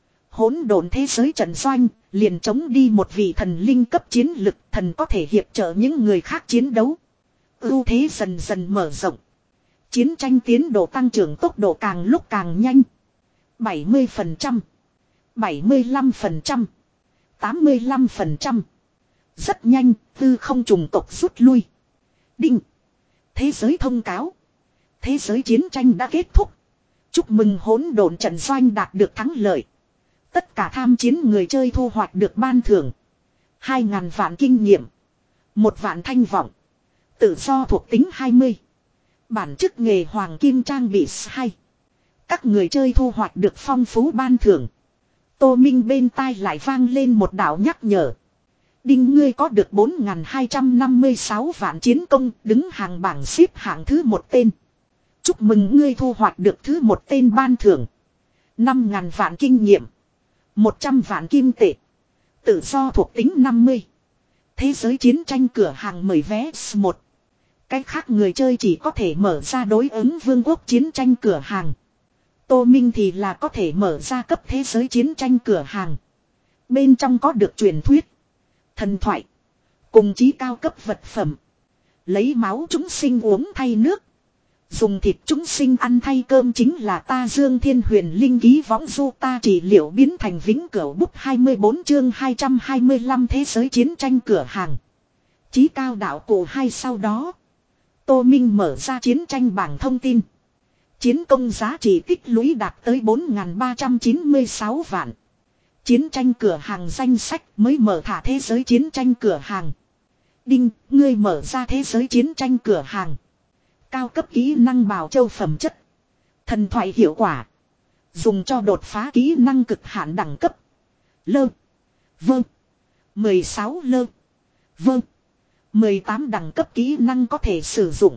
Hỗn độn thế giới trận doanh, liền chống đi một vị thần linh cấp chiến lực, thần có thể hiệp trợ những người khác chiến đấu. Ưu thế dần dần mở rộng. Chiến tranh tiến độ tăng trưởng tốc độ càng lúc càng nhanh. bảy mươi phần trăm, bảy mươi lăm phần trăm, tám mươi lăm phần trăm. Rất nhanh, hư không trùng tộc rút lui. Đinh. Thế giới thông cáo. Thế giới chiến tranh đã kết thúc. Chúc mừng hỗn độn trận doanh đạt được thắng lợi. Tất cả tham chiến người chơi thu hoạch được ban thưởng. hai nghìn vạn kinh nghiệm. một vạn thanh vọng. Tự do thuộc tính hai mươi. Bản chức nghề hoàng kim trang bị hai. Các người chơi thu hoạch được phong phú ban thưởng. Tô Minh bên tai lại vang lên một đạo nhắc nhở. Đinh, ngươi có được bốn nghìn hai trăm năm mươi sáu vạn chiến công, đứng hàng bảng xếp hạng thứ một tên. Chúc mừng ngươi thu hoạch được thứ một tên ban thưởng. năm nghìn vạn kinh nghiệm. một trăm vạn kim tệ. Tự do thuộc tính năm mươi. Thế giới chiến tranh cửa hàng mời vé một. Cách khác người chơi chỉ có thể mở ra đối ứng vương quốc chiến tranh cửa hàng. Tô Minh thì là có thể mở ra cấp thế giới chiến tranh cửa hàng. Bên trong có được truyền thuyết, thần thoại, cùng chí cao cấp vật phẩm. Lấy máu chúng sinh uống thay nước. Dùng thịt chúng sinh ăn thay cơm chính là ta Dương Thiên Huyền Linh ký võng du ta trị liệu biến thành vĩnh cửu bút hai mươi bốn chương hai trăm hai mươi lăm thế giới chiến tranh cửa hàng. Chí cao đạo cụ hai sau đó. Tô Minh mở ra chiến tranh bảng thông tin. Chiến công giá trị tích lũy đạt tới bốn nghìn ba trăm chín mươi sáu vạn. Chiến tranh cửa hàng danh sách mới mở thả thế giới chiến tranh cửa hàng. Đinh, ngươi mở ra thế giới chiến tranh cửa hàng. Cao cấp kỹ năng bào châu phẩm chất. Thần thoại hiệu quả. Dùng cho đột phá kỹ năng cực hạn đẳng cấp. Lơ. Vâng. mười sáu lơ. Vâng. mười tám đẳng cấp kỹ năng có thể sử dụng.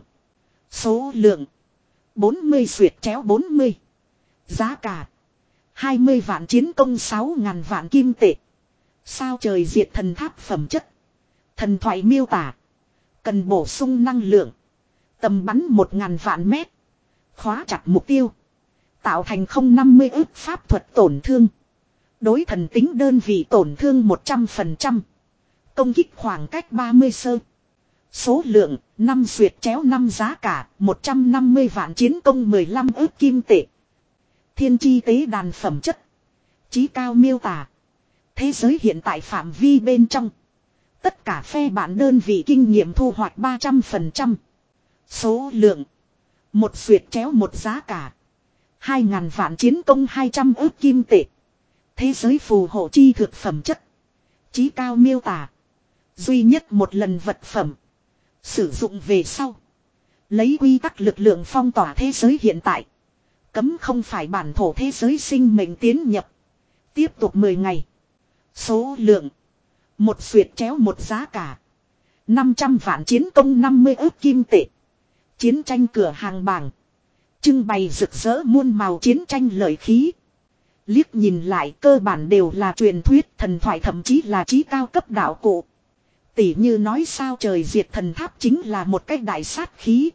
Số lượng. bốn mươi xuyệt chéo bốn mươi. Giá cả. hai mươi vạn chiến công sáu nghìn vạn kim tệ. Sao trời diệt thần tháp phẩm chất. Thần thoại miêu tả. Cần bổ sung năng lượng. Tầm bắn một nghìn vạn mét. Khóa chặt mục tiêu. Tạo thành không năm mươi ức pháp thuật tổn thương. Đối thần tính đơn vị tổn thương một trăm phần trăm. Công kích khoảng cách ba mươi sơ. Số lượng năm xuyệt chéo năm giá cả một trăm năm mươi vạn chiến công mười lăm ức kim tệ. Thiên chi tế đàn phẩm chất. Chí cao miêu tả. Thế giới hiện tại phạm vi bên trong. Tất cả phe bản đơn vị kinh nghiệm thu hoạch ba trăm phần trăm. Số lượng. Một xuyệt chéo một giá cả. Hai ngàn vạn chiến công hai trăm ức kim tệ. Thế giới phù hộ chi thực phẩm chất. Chí cao miêu tả. Duy nhất một lần vật phẩm. Sử dụng về sau. Lấy quy tắc lực lượng phong tỏa thế giới hiện tại. Cấm không phải bản thổ thế giới sinh mệnh tiến nhập. Tiếp tục mười ngày. Số lượng. Một xuyệt chéo một giá cả. năm trăm vạn chiến công năm mươi ức kim tệ. Chiến tranh cửa hàng bảng. Trưng bày rực rỡ muôn màu chiến tranh lợi khí. Liếc nhìn lại cơ bản đều là truyền thuyết thần thoại thậm chí là chí cao cấp đạo cụ. Tỉ như nói sao trời diệt thần tháp chính là một cách đại sát khí.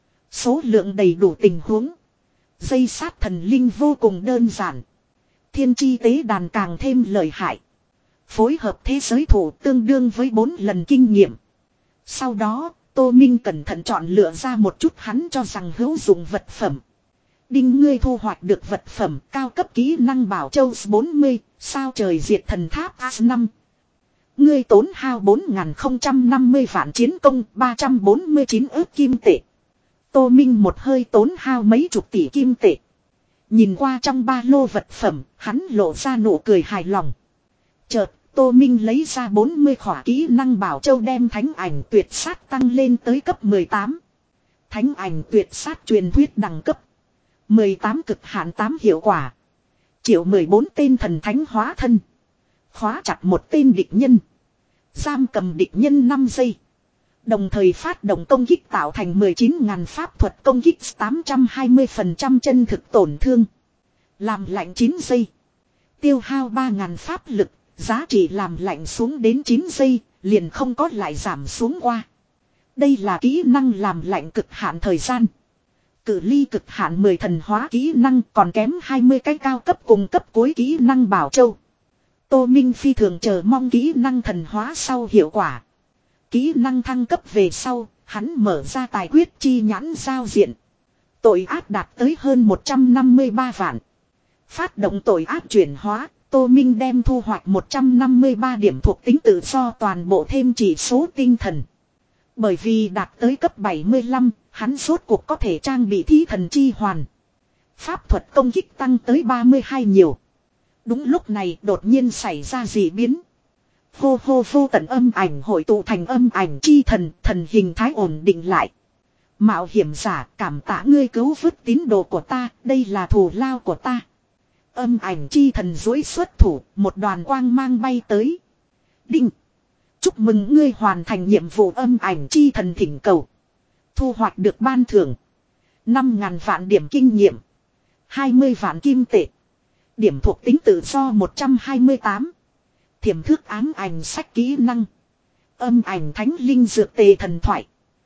Số lượng đầy đủ tình huống. Dây sát thần linh vô cùng đơn giản. Thiên chi tế đàn càng thêm lợi hại. Phối hợp thế giới thủ tương đương với bốn lần kinh nghiệm. Sau đó, Tô Minh cẩn thận chọn lựa ra một chút hắn cho rằng hữu dụng vật phẩm. Đinh ngươi thu hoạch được vật phẩm cao cấp kỹ năng bảo châu bốn mươi, sao trời diệt thần tháp a năm. Ngươi tốn hao bốn nghìn không trăm năm mươi vạn chiến công ba trăm bốn mươi chín ức kim tệ. Tô Minh một hơi tốn hao mấy chục tỷ kim tệ. Nhìn qua trong ba lô vật phẩm, hắn lộ ra nụ cười hài lòng. Chợt, Tô Minh lấy ra bốn mươi khỏa kỹ năng bảo châu đem thánh ảnh tuyệt sát tăng lên tới cấp mười tám. Thánh ảnh tuyệt sát truyền thuyết đẳng cấp. mười tám cực hạn tám hiệu quả. Triệu mười bốn tên thần thánh hóa thân. Khóa chặt một tên địch nhân. Giam cầm địch nhân năm giây. Đồng thời phát động công kích tạo thành mười chín nghìn pháp thuật công kích tám trăm hai mươi phần trăm chân thực tổn thương. Làm lạnh chín giây. Tiêu hao ba nghìn pháp lực. Giá trị làm lạnh xuống đến chín giây. Liền không có lại giảm xuống qua. Đây là kỹ năng làm lạnh cực hạn thời gian. Cự ly cực hạn mười thần hóa kỹ năng còn kém hai mươi cái cao cấp cùng cấp cuối kỹ năng bảo châu. Tô Minh phi thường chờ mong kỹ năng thần hóa sau hiệu quả. Kỹ năng thăng cấp về sau, hắn mở ra tài quyết chi nhãn giao diện. Tội ác đạt tới hơn một trăm năm mươi ba vạn. Phát động tội ác chuyển hóa, Tô Minh đem thu hoạch một trăm năm mươi ba điểm thuộc tính tự do toàn bộ thêm chỉ số tinh thần. Bởi vì đạt tới cấp bảy mươi lăm, hắn rốt cuộc có thể trang bị thí thần chi hoàn. Pháp thuật công kích tăng tới ba mươi hai nhiều. Đúng lúc này đột nhiên xảy ra dị biến. Hô hô vô tận âm ảnh hội tụ thành âm ảnh chi thần, thần hình thái ổn định lại. Mạo hiểm giả, cảm tạ ngươi cứu vớt tín đồ của ta, đây là thù lao của ta. Âm ảnh chi thần duỗi xuất thủ, một đoàn quang mang bay tới. Đinh! Chúc mừng ngươi hoàn thành nhiệm vụ âm ảnh chi thần thỉnh cầu. Thu hoạch được ban thưởng. năm nghìn vạn điểm kinh nghiệm. hai mươi vạn kim tệ. Điểm thuộc tính tự do một trăm hai mươi tám. Thiểm thước ám ảnh sách kỹ năng. Âm ảnh thánh linh dược tề thần thoại.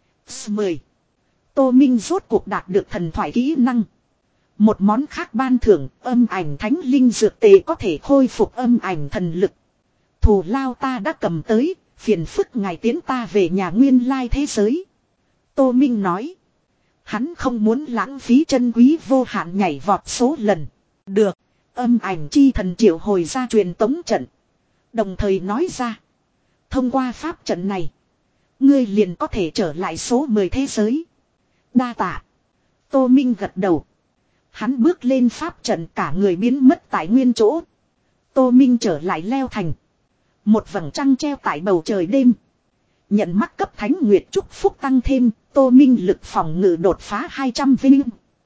mười. Tô Minh rốt cuộc đạt được thần thoại kỹ năng. Một món khác ban thưởng âm ảnh thánh linh dược tề có thể khôi phục âm ảnh thần lực. Thù lao ta đã cầm tới, phiền phức ngài tiến ta về nhà nguyên lai thế giới. Tô Minh nói. Hắn không muốn lãng phí chân quý vô hạn nhảy vọt số lần. Được, âm ảnh chi thần triệu hồi ra truyền tống trận. Đồng thời nói ra. Thông qua pháp trận này, ngươi liền có thể trở lại số mười thế giới. Đa tạ. Tô Minh gật đầu. Hắn bước lên pháp trận cả người biến mất tại nguyên chỗ. Tô Minh trở lại leo thành. Một vầng trăng treo tại bầu trời đêm. Nhận mắc cấp thánh nguyệt chúc phúc tăng thêm, Tô Minh lực phòng ngự đột phá hai trăm vinh.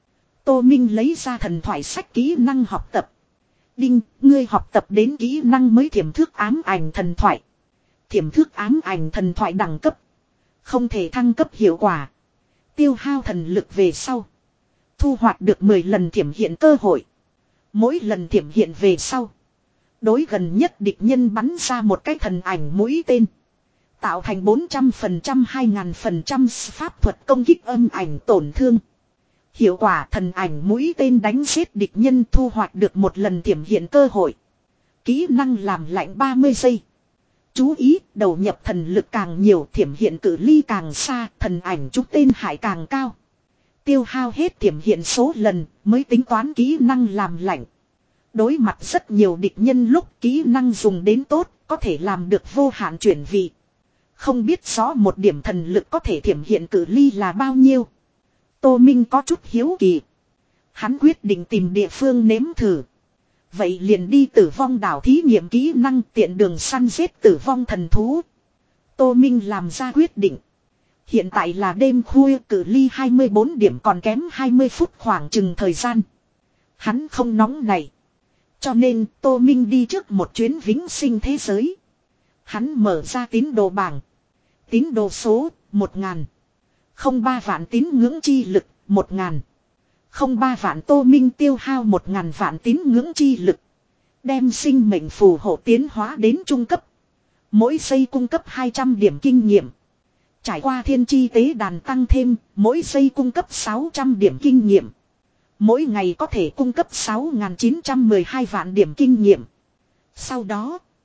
Tô Minh lấy ra thần thoại sách kỹ năng học tập. Đinh, ngươi học tập đến kỹ năng mới thiểm thước ám ảnh thần thoại. Thiểm thước ám ảnh thần thoại đẳng cấp. Không thể thăng cấp hiệu quả. Tiêu hao thần lực về sau. Thu hoạch được mười lần thiểm hiện cơ hội. Mỗi lần thiểm hiện về sau. Đối gần nhất địch nhân bắn ra một cái thần ảnh mũi tên. Tạo thành bốn trăm phần trăm hai nghìn phần trăm pháp thuật công kích âm ảnh tổn thương. Hiệu quả thần ảnh mũi tên đánh giết địch nhân thu hoạch được một lần thiểm hiện cơ hội. Kỹ năng làm lạnh ba mươi giây. Chú ý, đầu nhập thần lực càng nhiều thiểm hiện cự ly càng xa, thần ảnh trúc tên hại càng cao. Tiêu hao hết thiểm hiện số lần mới tính toán kỹ năng làm lạnh. Đối mặt rất nhiều địch nhân lúc kỹ năng dùng đến tốt, có thể làm được vô hạn chuyển vị. Không biết rõ một điểm thần lực có thể thiểm hiện cự ly là bao nhiêu. Tô Minh có chút hiếu kỳ. Hắn quyết định tìm địa phương nếm thử. Vậy liền đi Tử Vong đảo thí nghiệm kỹ năng tiện đường săn giết tử vong thần thú. Tô Minh làm ra quyết định. Hiện tại là đêm khuya, cự ly hai mươi bốn điểm còn kém hai mươi phút khoảng chừng thời gian. Hắn không nóng này. Cho nên Tô Minh đi trước một chuyến vĩnh sinh thế giới. Hắn mở ra tín đồ bảng. Tín đồ số một nghìn. Không ba vạn tín ngưỡng chi lực một nghìn. Không ba vạn Tô Minh tiêu hao một nghìn vạn tín ngưỡng chi lực. Đem sinh mệnh phù hộ tiến hóa đến trung cấp. Mỗi giây cung cấp hai trăm điểm kinh nghiệm. Trải qua thiên chi tế đàn tăng thêm, mỗi giây cung cấp sáu trăm điểm kinh nghiệm. Mỗi ngày có thể cung cấp sáu nghìn chín trăm mười hai vạn điểm kinh nghiệm. Sau đó,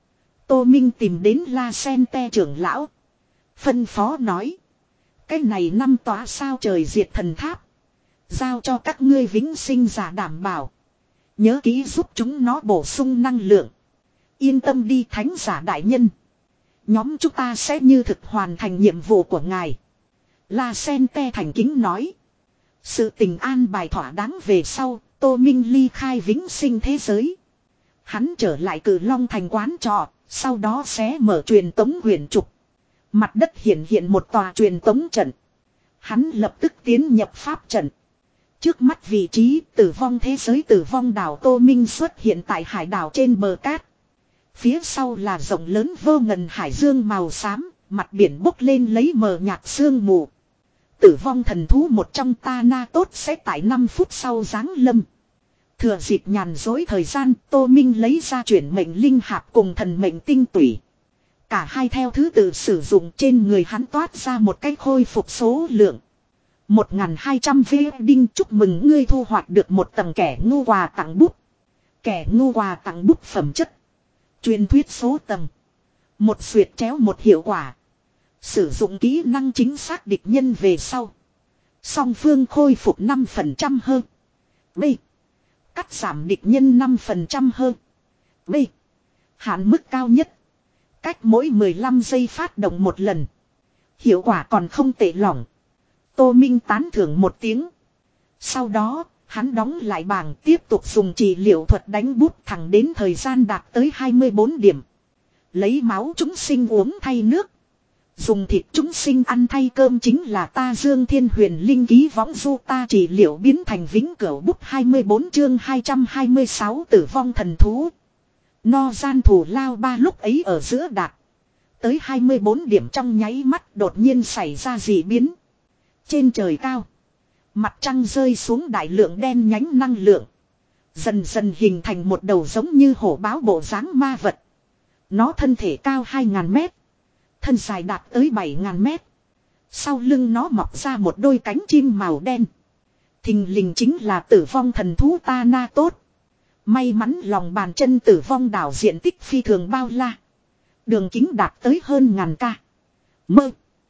Tô Minh tìm đến La Sen Te trưởng lão. Phân phó nói. Cái này năm tòa sao trời diệt thần tháp. Giao cho các ngươi vĩnh sinh giả đảm bảo. Nhớ kỹ giúp chúng nó bổ sung năng lượng. Yên tâm đi thánh giả đại nhân. Nhóm chúng ta sẽ như thực hoàn thành nhiệm vụ của ngài. La Sen Te thành kính nói. Sự tình an bài thỏa đáng về sau, Tô Minh ly khai vĩnh sinh thế giới. Hắn trở lại Cử Long thành quán trọ, sau đó sẽ mở truyền tống huyền trục. Mặt đất hiện hiện một tòa truyền tống trận. Hắn lập tức tiến nhập pháp trận. Trước mắt vị trí tử vong thế giới tử vong đảo Tô Minh xuất hiện tại hải đảo trên bờ cát. Phía sau là rộng lớn vô ngần hải dương màu xám, mặt biển bốc lên lấy mờ nhạt sương mù. Tử vong thần thú một trong ta na tốt sẽ tại năm phút sau giáng lâm. Thừa dịp nhàn dối thời gian, Tô Minh lấy ra chuyển mệnh linh hạp cùng thần mệnh tinh tủy. Cả hai theo thứ tự sử dụng trên người hắn toát ra một cái khôi phục số lượng. một nghìn hai trăm vê đinh chúc mừng ngươi thu hoạch được một tầng kẻ ngu quà tặng bút. Kẻ ngu quà tặng bút phẩm chất. Truyền thuyết số tầng. Một xuyệt chéo một hiệu quả. Sử dụng kỹ năng chính xác địch nhân về sau. Song phương khôi phục năm phần trăm hơn. B. Cắt giảm địch nhân năm phần trăm hơn. B. Hạn mức cao nhất. Cách mỗi mười lăm giây phát động một lần. Hiệu quả còn không tệ lỏng. Tô Minh tán thưởng một tiếng. Sau đó, hắn đóng lại bảng tiếp tục dùng trị liệu thuật đánh bút thẳng đến thời gian đạt tới hai mươi bốn điểm. Lấy máu chúng sinh uống thay nước. Dùng thịt chúng sinh ăn thay cơm chính là ta Dương Thiên Huyền Linh ký võng du ta trị liệu biến thành vĩnh cửu bút hai mươi bốn chương hai trăm hai mươi sáu tử vong thần thú. No gian thủ lao ba lúc ấy ở giữa đạt. Tới hai mươi bốn điểm trong nháy mắt đột nhiên xảy ra dị biến. Trên trời cao. Mặt trăng rơi xuống đại lượng đen nhánh năng lượng. Dần dần hình thành một đầu giống như hổ báo bộ dáng ma vật. Nó thân thể cao hai ngàn mét. Thân dài đạt tới bảy ngàn mét. Sau lưng nó mọc ra một đôi cánh chim màu đen. Thình lình chính là tử vong thần thú ta na tốt. May mắn lòng bàn chân tử vong đảo diện tích phi thường bao la. Đường kính đạt tới hơn ngàn ca. Mơ.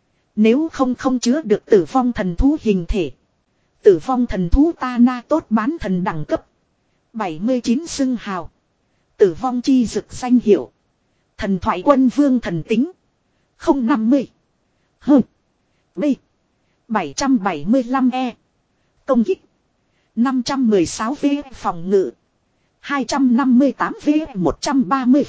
Nếu không không chứa được tử vong thần thú hình thể. Tử vong thần thú ta na tốt bán thần đẳng cấp. bảy mươi chín xưng hào. Tử vong chi dực danh hiệu. Thần thoại quân vương thần tính. không năm mươi. H. B. bảy trăm bảy mươi lăm E. Công kích. năm trăm mười sáu V phòng ngự. hai trăm năm mươi tám V một trăm ba mươi V.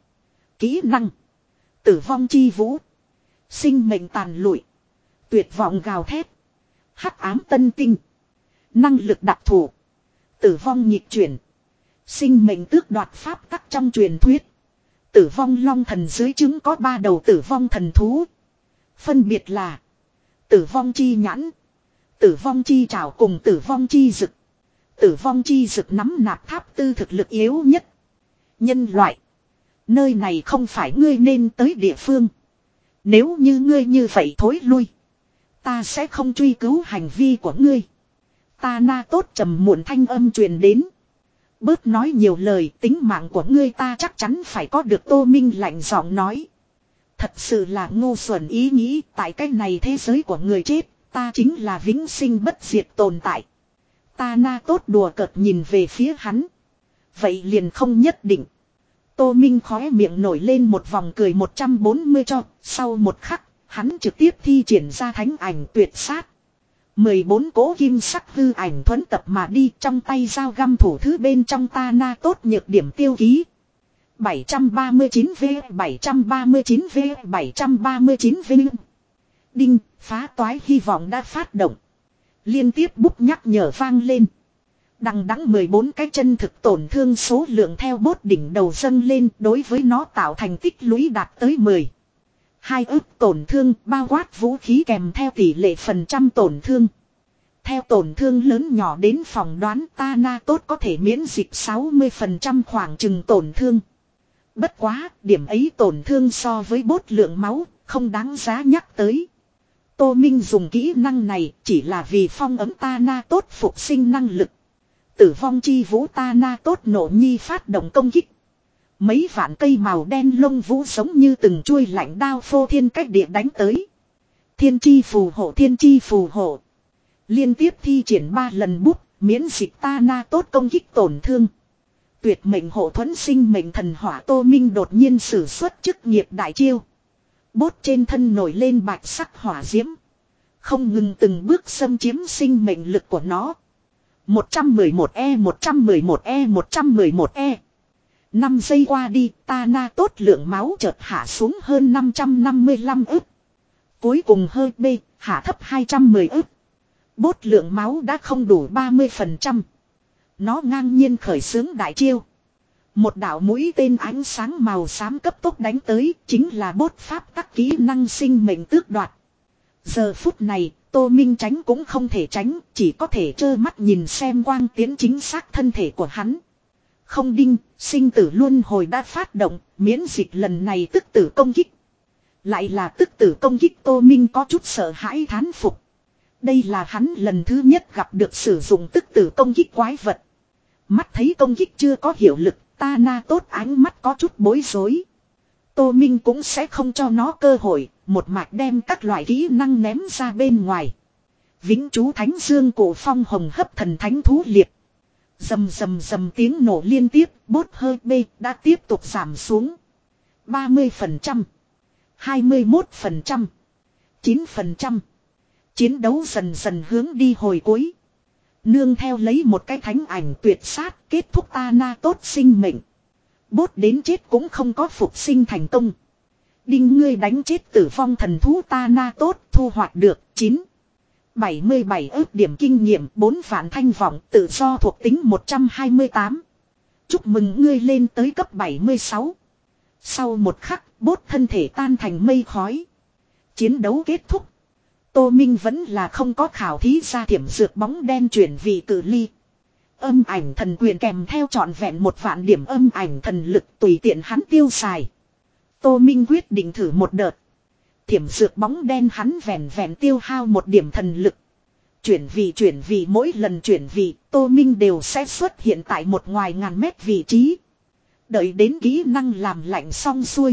Kỹ năng. Tử vong chi vũ. Sinh mệnh tàn lụi. Tuyệt vọng gào thét. Hắc ám tân tinh. Năng lực đặc thù. Tử vong nhịp chuyển. Sinh mệnh tước đoạt pháp tắc trong truyền thuyết. Tử vong long thần dưới trứng có ba đầu tử vong thần thú. Phân biệt là tử vong chi nhãn, tử vong chi trảo cùng tử vong chi dực. Tử vong chi dực nắm nạp tháp tư thực lực yếu nhất. Nhân loại. Nơi này không phải ngươi nên tới địa phương. Nếu như ngươi như vậy thối lui. Ta sẽ không truy cứu hành vi của ngươi. Ta na tốt trầm muộn thanh âm truyền đến. Bớt nói nhiều lời, tính mạng của ngươi ta chắc chắn phải có được. Tô Minh lạnh giọng nói. Thật sự là ngu xuẩn ý nghĩ, tại cái này thế giới của người chết, ta chính là vĩnh sinh bất diệt tồn tại. Ta na tốt đùa cợt nhìn về phía hắn. Vậy liền không nhất định. Tô Minh khóe miệng nổi lên một vòng cười một trăm bốn mươi cho, sau một khắc, hắn trực tiếp thi triển ra thánh ảnh tuyệt sát. mười bốn cỗ kim sắc hư ảnh thuẫn tập mà đi, trong tay dao găm thủ thứ bên trong ta na tốt nhược điểm tiêu ký. bảy trăm ba mươi chín V, bảy trăm ba mươi chín V, bảy trăm ba mươi chín V. Đinh, phá toái hy vọng đã phát động. Liên tiếp bút nhắc nhở vang lên. Đằng đẵng mười bốn cái chân thực tổn thương số lượng theo bốt đỉnh đầu dâng lên, đối với nó tạo thành tích lũy đạt tới mười. Hai ức tổn thương bao quát vũ khí kèm theo tỷ lệ phần trăm tổn thương. Theo tổn thương lớn nhỏ đến phỏng đoán ta na tốt có thể miễn dịch sáu mươi phần trăm khoảng chừng tổn thương. Bất quá, điểm ấy tổn thương so với bốt lượng máu, không đáng giá nhắc tới. Tô Minh dùng kỹ năng này chỉ là vì phong ấm ta na tốt phục sinh năng lực. Tử vong chi vũ ta na tốt nổ nhi phát động công kích. Mấy vạn cây màu đen lông vũ giống như từng chuôi lạnh đao phô thiên cách địa đánh tới. Thiên chi phù hộ, thiên chi phù hộ. Liên tiếp thi triển ba lần bút, miễn dịch ta na tốt công kích tổn thương. Tuyệt mệnh hộ thuẫn sinh mệnh thần hỏa Tô Minh đột nhiên sử xuất chức nghiệp đại chiêu. Bốt trên thân nổi lên bạch sắc hỏa diễm. Không ngừng từng bước xâm chiếm sinh mệnh lực của nó. một trăm mười một E, một trăm mười một E, một trăm mười một E. năm giây qua đi, ta na tốt lượng máu chợt hạ xuống hơn năm trăm năm mươi lăm ức. Cuối cùng hơi B, hạ thấp hai trăm mười ức. Bốt lượng máu đã không đủ ba mươi phần trăm. Nó ngang nhiên khởi xướng đại chiêu. Một đạo mũi tên ánh sáng màu xám cấp tốc đánh tới, chính là bốt pháp tắc kỹ năng sinh mệnh tước đoạt. Giờ phút này, Tô Minh tránh cũng không thể tránh, chỉ có thể trơ mắt nhìn xem quang tiến chính xác thân thể của hắn. Không đinh, sinh tử luân hồi đã phát động, miễn dịch lần này tức tử công kích. Lại là tức tử công kích, Tô Minh có chút sợ hãi thán phục. Đây là hắn lần thứ nhất gặp được sử dụng tức tử công kích quái vật. Mắt thấy công kích chưa có hiệu lực, ta na tốt ánh mắt có chút bối rối. Tô Minh cũng sẽ không cho nó cơ hội, một mạch đem các loại kỹ năng ném ra bên ngoài. Vĩnh chú thánh dương cổ phong hồng hấp thần thánh thú liệt. Dầm dầm dầm tiếng nổ liên tiếp, bốt hơi B đã tiếp tục giảm xuống. ba mươi phần trăm, hai mươi mốt phần trăm, chín phần trăm. Chiến đấu dần dần hướng đi hồi cuối. Nương theo lấy một cái thánh ảnh tuyệt sát, kết thúc ta na tốt sinh mệnh. Bốt đến chết cũng không có phục sinh thành công. Đinh ngươi đánh chết tử vong thần thú ta na tốt, thu hoạch được chín. bảy mươi bảy ước điểm kinh nghiệm, bốn vạn thanh vọng, tự do thuộc tính một trăm hai mươi tám. Chúc mừng ngươi lên tới cấp bảy mươi sáu. Sau một khắc, bốt thân thể tan thành mây khói. Chiến đấu kết thúc. Tô Minh vẫn là không có khảo thí ra thiểm dược bóng đen chuyển vị cự ly. Âm ảnh thần quyền kèm theo trọn vẹn một vạn điểm âm ảnh thần lực tùy tiện hắn tiêu xài. Tô Minh quyết định thử một đợt. Thiểm dược bóng đen hắn vẹn vẹn tiêu hao một điểm thần lực. Chuyển vị chuyển vị mỗi lần chuyển vị, Tô Minh đều sẽ xuất hiện tại một ngoài ngàn mét vị trí. Đợi đến kỹ năng làm lạnh xong xuôi.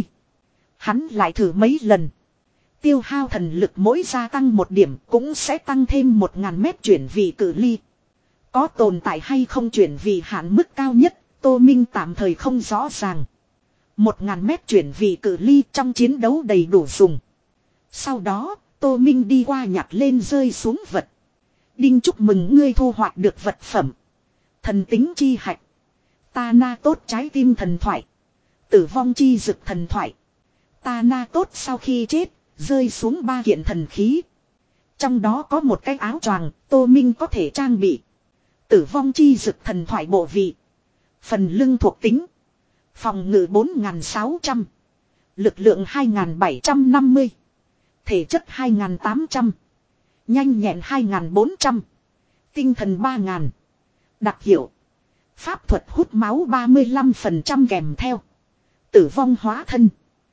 Hắn lại thử mấy lần. Tiêu hao thần lực mỗi gia tăng một điểm cũng sẽ tăng thêm một ngàn mét chuyển vị cự ly. Có tồn tại hay không chuyển vị hạn mức cao nhất, Tô Minh tạm thời không rõ ràng. Một ngàn mét chuyển vị cự ly trong chiến đấu đầy đủ dùng. Sau đó, Tô Minh đi qua nhặt lên rơi xuống vật. Đinh chúc mừng ngươi thu hoạch được vật phẩm. Thần tính chi hạch. Ta na tốt trái tim thần thoại. Tử vong chi dực thần thoại. Ta na tốt sau khi chết, rơi xuống ba kiện thần khí. Trong đó có một cái áo choàng, Tô Minh có thể trang bị. Tử vong chi dực thần thoại bộ vị. Phần lưng thuộc tính. Phòng ngự bốn nghìn sáu trăm. Lực lượng hai nghìn bảy trăm năm mươi. Thể chất hai nghìn tám trăm. Nhanh nhẹn hai nghìn bốn trăm. Tinh thần ba nghìn. Đặc hiệu. Pháp thuật hút máu ba mươi lăm phần trăm kèm theo. Tử vong hóa thân.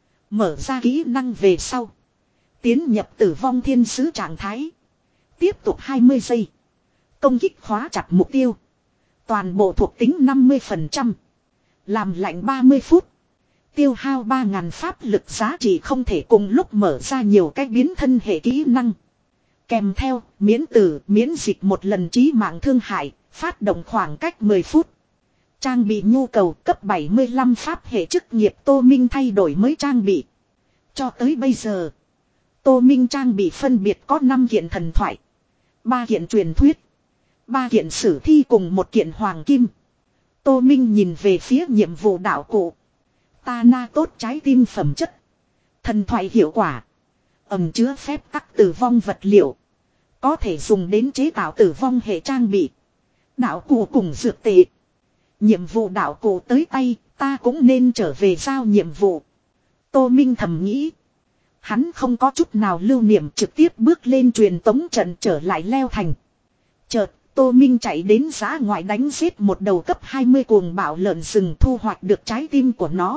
Mở ra kỹ năng về sau. Tiến nhập tử vong thiên sứ trạng thái. Tiếp tục hai mươi giây. Công kích khóa chặt mục tiêu. Toàn bộ thuộc tính năm mươi phần trăm. Làm lạnh ba mươi phút. Tiêu hao ba nghìn pháp lực giá trị không thể cùng lúc mở ra nhiều cách biến thân hệ kỹ năng. Kèm theo, miễn tử, miễn dịch một lần chí mạng thương hại, phát động khoảng cách mười phút. Trang bị nhu cầu cấp bảy mươi lăm pháp hệ chức nghiệp Tô Minh thay đổi mới trang bị. Cho tới bây giờ, Tô Minh trang bị phân biệt có năm kiện thần thoại, ba kiện truyền thuyết, ba kiện sử thi cùng một kiện hoàng kim. Tô Minh nhìn về phía nhiệm vụ đạo cụ. Ta na tốt trái tim phẩm chất. Thần thoại hiệu quả. Ẩm chứa phép tắc tử vong vật liệu. Có thể dùng đến chế tạo tử vong hệ trang bị. Đạo cụ cùng dược tệ. Nhiệm vụ đạo cụ tới tay, ta cũng nên trở về giao nhiệm vụ. Tô Minh thầm nghĩ. Hắn không có chút nào lưu niệm, trực tiếp bước lên truyền tống trận trở lại leo thành. Chợt, Tô Minh chạy đến giã ngoại đánh giết một đầu cấp hai mươi cuồng bạo lợn rừng, thu hoạch được trái tim của nó.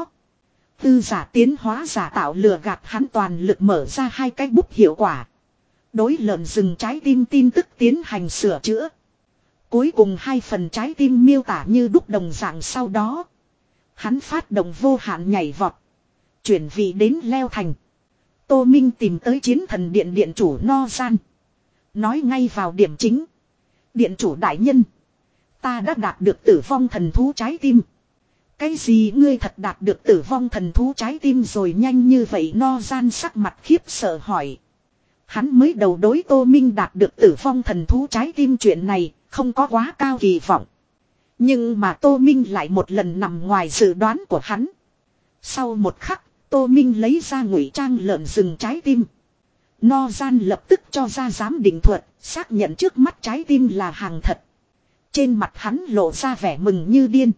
Tư giả tiến hóa giả tạo lừa gạt hắn toàn lực mở ra hai cái bút hiệu quả. Đối lợn rừng trái tim tin tức tiến hành sửa chữa. Cuối cùng hai phần trái tim miêu tả như đúc đồng dạng sau đó. Hắn phát động vô hạn nhảy vọt. Chuyển vị đến leo thành. Tô Minh tìm tới chiến thần điện điện chủ No Gian. Nói ngay vào điểm chính. Điện chủ đại nhân. Ta đã đạt được tử vong thần thú trái tim. Cái gì ngươi thật đạt được tử vong thần thú trái tim rồi nhanh như vậy? No Gian sắc mặt khiếp sợ hỏi. Hắn mới đầu đối Tô Minh đạt được tử vong thần thú trái tim chuyện này không có quá cao kỳ vọng. Nhưng mà Tô Minh lại một lần nằm ngoài dự đoán của hắn. Sau một khắc, Tô Minh lấy ra ngụy trang lợn rừng trái tim. No Gian lập tức cho ra giám định thuật, xác nhận trước mắt trái tim là hàng thật. Trên mặt hắn lộ ra vẻ mừng như điên.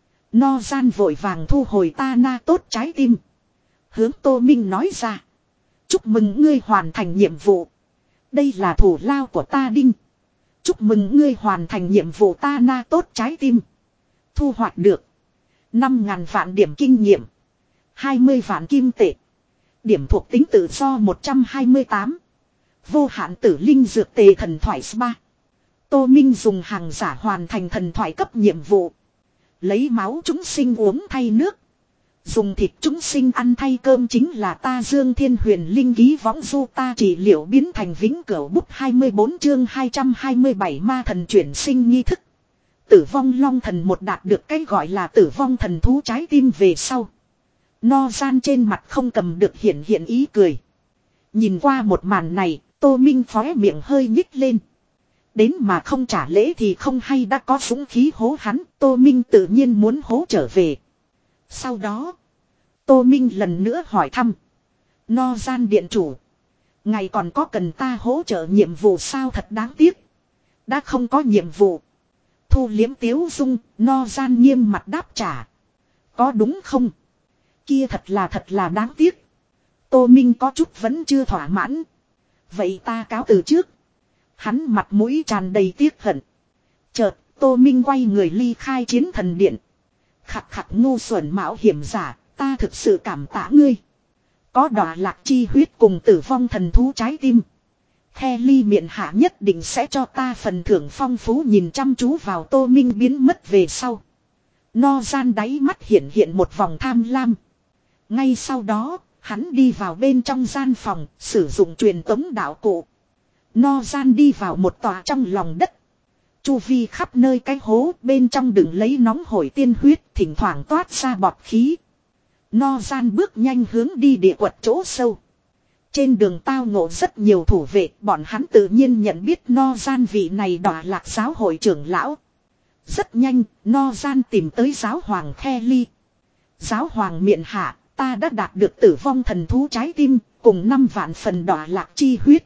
No Gian vội vàng thu hồi ta na tốt trái tim. Hướng Tô Minh nói ra. Chúc mừng ngươi hoàn thành nhiệm vụ. Đây là thủ lao của ta đinh. Chúc mừng ngươi hoàn thành nhiệm vụ ta na tốt trái tim. Thu hoạch được. năm ngàn vạn điểm kinh nghiệm. hai mươi vạn kim tệ. Điểm thuộc tính tự do một trăm hai mươi tám. Vô hạn tử linh dược tề thần thoại spa. Tô Minh dùng hàng giả hoàn thành thần thoại cấp nhiệm vụ. Lấy máu chúng sinh uống thay nước. Dùng thịt chúng sinh ăn thay cơm chính là ta Dương Thiên Huyền Linh ký võng du ta trị liệu biến thành vĩnh cửu bút hai mươi bốn chương hai trăm hai mươi bảy ma thần chuyển sinh nghi thức. Tử vong long thần một đạt được cái gọi là tử vong thần thú trái tim về sau. No Gian trên mặt không cầm được hiện hiện ý cười. Nhìn qua một màn này, Tô Minh khóe miệng hơi nhích lên. Đến mà không trả lễ thì không hay, đã có dũng khí hố hắn, Tô Minh tự nhiên muốn hố trở về. Sau đó, Tô Minh lần nữa hỏi thăm. No Gian điện chủ. Ngày còn có cần ta hỗ trợ nhiệm vụ sao? Thật đáng tiếc. Đã không có nhiệm vụ. Thu liếm tiếu dung, No Gian nghiêm mặt đáp trả. Có đúng không? Kia thật là thật là đáng tiếc. Tô Minh có chút vẫn chưa thỏa mãn. Vậy ta cáo từ trước. Hắn mặt mũi tràn đầy tiếc hận. Chợt, Tô Minh quay người ly khai chiến thần điện. Khặt khặt ngu xuẩn mạo hiểm giả, ta thực sự cảm tạ ngươi. Có đọa lạc chi huyết cùng tử vong thần thú trái tim. The ly miệng hạ nhất định sẽ cho ta phần thưởng phong phú. Nhìn chăm chú vào Tô Minh biến mất về sau. No Gian đáy mắt hiện hiện một vòng tham lam. Ngay sau đó, hắn đi vào bên trong gian phòng, sử dụng truyền tống đạo cụ. No Gian đi vào một tòa trong lòng đất. Chu vi khắp nơi cái hố, bên trong đựng lấy nóng hổi tiên huyết, thỉnh thoảng toát ra bọt khí. No Gian bước nhanh hướng đi địa quật chỗ sâu. Trên đường tao ngộ rất nhiều thủ vệ, bọn hắn tự nhiên nhận biết No Gian vị này đọa lạc giáo hội trưởng lão. Rất nhanh, No Gian tìm tới giáo hoàng The Ly. Giáo hoàng miện hạ, ta đã đạt được tử vong thần thú trái tim, cùng năm vạn phần đọa lạc chi huyết.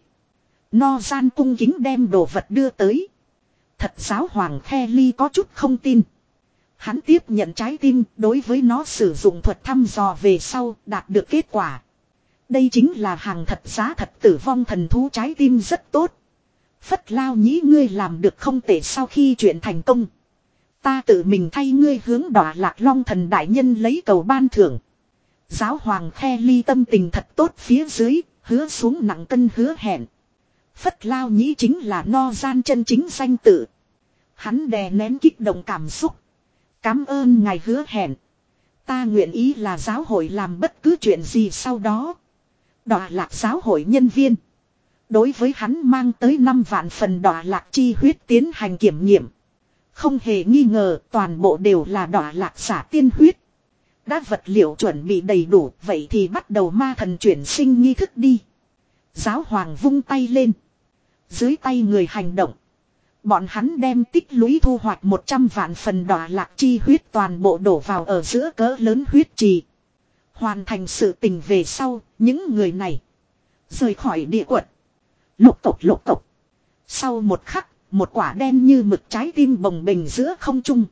No Gian cung kính đem đồ vật đưa tới. Thật giáo hoàng The Ly có chút không tin. Hắn tiếp nhận trái tim, đối với nó sử dụng thuật thăm dò về sau, đạt được kết quả. Đây chính là hàng thật giá thật tử vong thần thú trái tim rất tốt. Phất Lao Nhĩ ngươi làm được không tệ. Sau khi chuyện thành công, ta tự mình thay ngươi hướng đọa lạc long thần đại nhân lấy cầu ban thưởng. Giáo hoàng The Ly tâm tình thật tốt phía dưới, hứa xuống nặng cân hứa hẹn. Phất Lao Nhĩ chính là No Gian chân chính danh tự. Hắn đè nén kích động cảm xúc. Cảm ơn ngài hứa hẹn. Ta nguyện ý là giáo hội làm bất cứ chuyện gì sau đó. Đọa lạc giáo hội nhân viên. Đối với hắn mang tới năm vạn phần đọa lạc chi huyết tiến hành kiểm nghiệm. Không hề nghi ngờ toàn bộ đều là đọa lạc giả tiên huyết. Đã vật liệu chuẩn bị đầy đủ, vậy thì bắt đầu ma thần chuyển sinh nghi thức đi. Giáo hoàng vung tay lên. Dưới tay người hành động. Bọn hắn đem tích lũy thu hoạch một trăm vạn phần đọa lạc chi huyết toàn bộ đổ vào ở giữa cỡ lớn huyết trì. Hoàn thành sự tình về sau, những người này rời khỏi địa quật. Lục tục lục tục. Sau một khắc, một quả đen như mực trái tim bồng bềnh giữa không trung.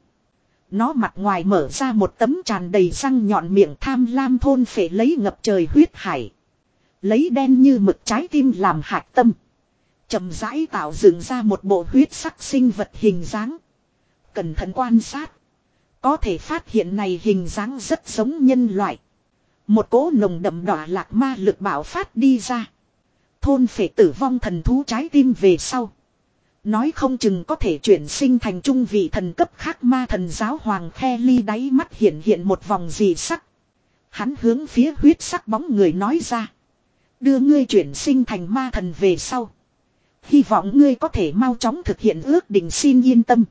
Nó mặt ngoài mở ra một tấm tràn đầy răng nhọn miệng tham lam thôn phệ lấy ngập trời huyết hải. Lấy đen như mực trái tim làm hạch tâm. Chậm rãi tạo dựng ra một bộ huyết sắc sinh vật hình dáng. Cẩn thận quan sát. Có thể phát hiện này hình dáng rất giống nhân loại. Một cỗ nồng đậm đọa lạc ma lực bạo phát đi ra. Thôn phệ tử vong thần thú trái tim về sau. Nói không chừng có thể chuyển sinh thành trung vị thần cấp khác ma thần giáo hoàng Kelly đáy mắt hiện hiện một vòng dị sắc. Hắn hướng phía huyết sắc bóng người nói ra. Đưa ngươi chuyển sinh thành ma thần về sau. Hy vọng ngươi có thể mau chóng thực hiện ước định, xin yên tâm.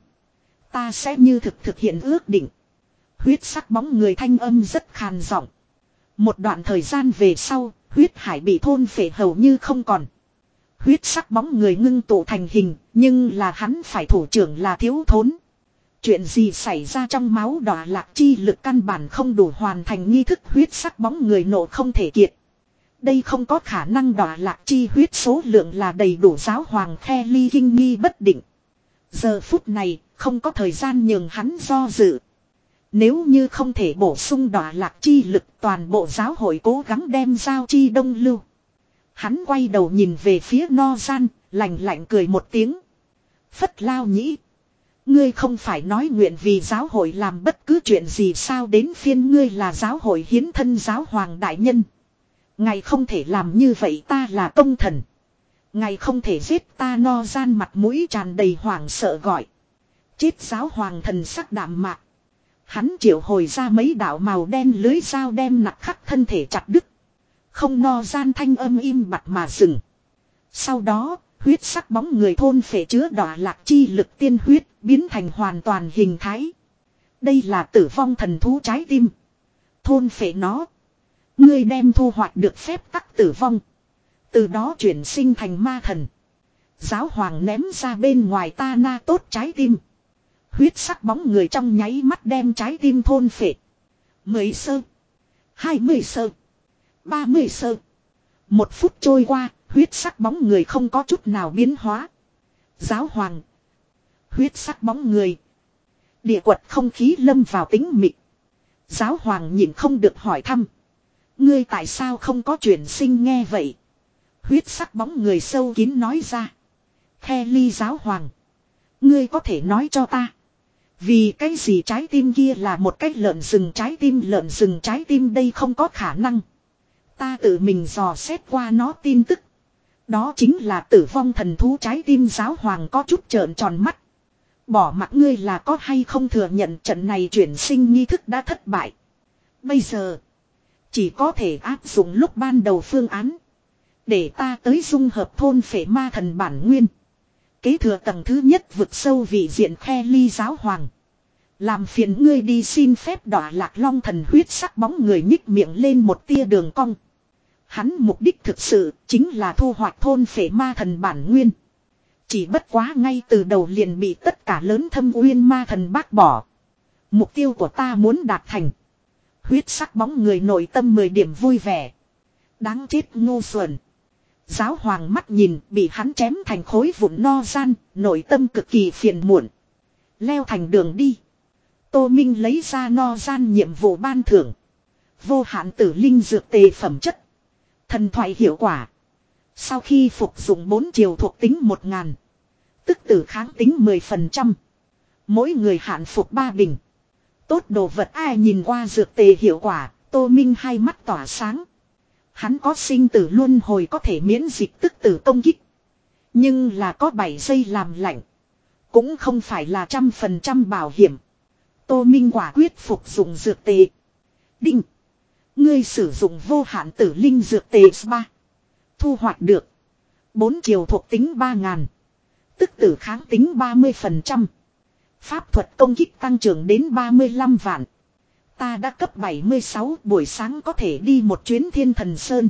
Ta sẽ như thực thực hiện ước định. Huyết sắc bóng người thanh âm rất khàn giọng. Một đoạn thời gian về sau, huyết hải bị thôn phệ hầu như không còn. Huyết sắc bóng người ngưng tụ thành hình, nhưng là hắn phải thủ trưởng là thiếu thốn. Chuyện gì xảy ra trong máu đỏ lạc chi lực căn bản không đủ hoàn thành nghi thức huyết sắc bóng người nộ không thể kiệt. Đây không có khả năng, đỏ lạc chi huyết số lượng là đầy đủ, giáo hoàng Kelly kinh nghi bất định. Giờ phút này, không có thời gian nhường hắn do dự. Nếu như không thể bổ sung đỏ lạc chi lực, toàn bộ giáo hội cố gắng đem giao chi đông lưu. Hắn quay đầu nhìn về phía No Gian, lạnh lạnh cười một tiếng. Phất Lao Nhĩ, ngươi không phải nói nguyện vì giáo hội làm bất cứ chuyện gì sao, đến phiên ngươi là giáo hội hiến thân giáo hoàng đại nhân. Ngài không thể làm như vậy, ta là công thần. Ngài không thể giết ta. No Gian mặt mũi tràn đầy hoảng sợ gọi. Chết. Giáo hoàng thần sắc đạm mạc. Hắn triệu hồi ra mấy đạo màu đen lưới dao đem nặc khắc thân thể chặt đứt. Không. No Gian thanh âm im bặt mà dừng. Sau đó, huyết sắc bóng người thôn phệ chứa đỏ lạc chi lực tiên huyết, biến thành hoàn toàn hình thái. Đây là tử vong thần thú trái tim. Thôn phệ nó, ngươi đem thu hoạch được phép tắc tử vong. Từ đó chuyển sinh thành ma thần. Giáo hoàng ném ra bên ngoài ta na tốt trái tim. Huyết sắc bóng người trong nháy mắt đem trái tim thôn phệ. Mười sơ. Hai mươi sơ. Ba mươi sơ. Một phút trôi qua, huyết sắc bóng người không có chút nào biến hóa. Giáo hoàng. Huyết sắc bóng người. Địa quật không khí lâm vào tĩnh mịch. Giáo hoàng nhìn không được hỏi thăm. Ngươi tại sao không có chuyển sinh? Nghe vậy, huyết sắc bóng người sâu kín nói ra. Kelly giáo hoàng, ngươi có thể nói cho ta, vì cái gì trái tim kia là một cái lợn rừng trái tim? Lợn rừng trái tim? Đây không có khả năng. Ta tự mình dò xét qua nó tin tức. Đó chính là tử vong thần thú trái tim. Giáo hoàng có chút trợn tròn mắt. Bỏ mặc ngươi là có hay không thừa nhận, trận này chuyển sinh nghi thức đã thất bại. Bây giờ chỉ có thể áp dụng lúc ban đầu phương án. Để ta tới dung hợp thôn phệ ma thần bản nguyên. Kế thừa tầng thứ nhất vực sâu vị diện. Kelly giáo hoàng, làm phiền ngươi đi xin phép. Đỏ lạc long thần huyết sắc bóng người nhích miệng lên một tia đường cong. Hắn mục đích thực sự chính là thu hoạch thôn phệ ma thần bản nguyên. Chỉ bất quá ngay từ đầu liền bị tất cả lớn thâm uyên ma thần bác bỏ. Mục tiêu của ta muốn đạt thành. Huyết sắc bóng người nội tâm mười điểm vui vẻ. Đáng chết ngu xuẩn. Giáo hoàng mắt nhìn bị hắn chém thành khối vụn No Gian, nội tâm cực kỳ phiền muộn. Leo thành đường đi. Tô Minh lấy ra No Gian nhiệm vụ ban thưởng. Vô hạn tử linh dược tề phẩm chất. Thần thoại hiệu quả. Sau khi phục dụng bốn chiều thuộc tính một ngàn. Tức tử kháng tính mười phần trăm. Mỗi người hạn phục ba bình. Tốt đồ vật. Ai nhìn qua dược tề hiệu quả, Tô Minh hai mắt tỏa sáng. Hắn có sinh tử luân hồi, có thể miễn dịch tức tử công kích. Nhưng là có bảy giây làm lạnh. Cũng không phải là trăm phần trăm bảo hiểm. Tô Minh quả quyết phục dụng dược tề. Đinh. Ngươi sử dụng vô hạn tử linh dược tề ba. Thu hoạch được bốn chiều thuộc tính ba ngàn. Tức tử kháng tính ba mươi phần trăm. Pháp thuật công kích tăng trưởng đến ba mươi lăm vạn. Ta đã cấp bảy mươi sáu, buổi sáng có thể đi một chuyến Thiên Thần Sơn.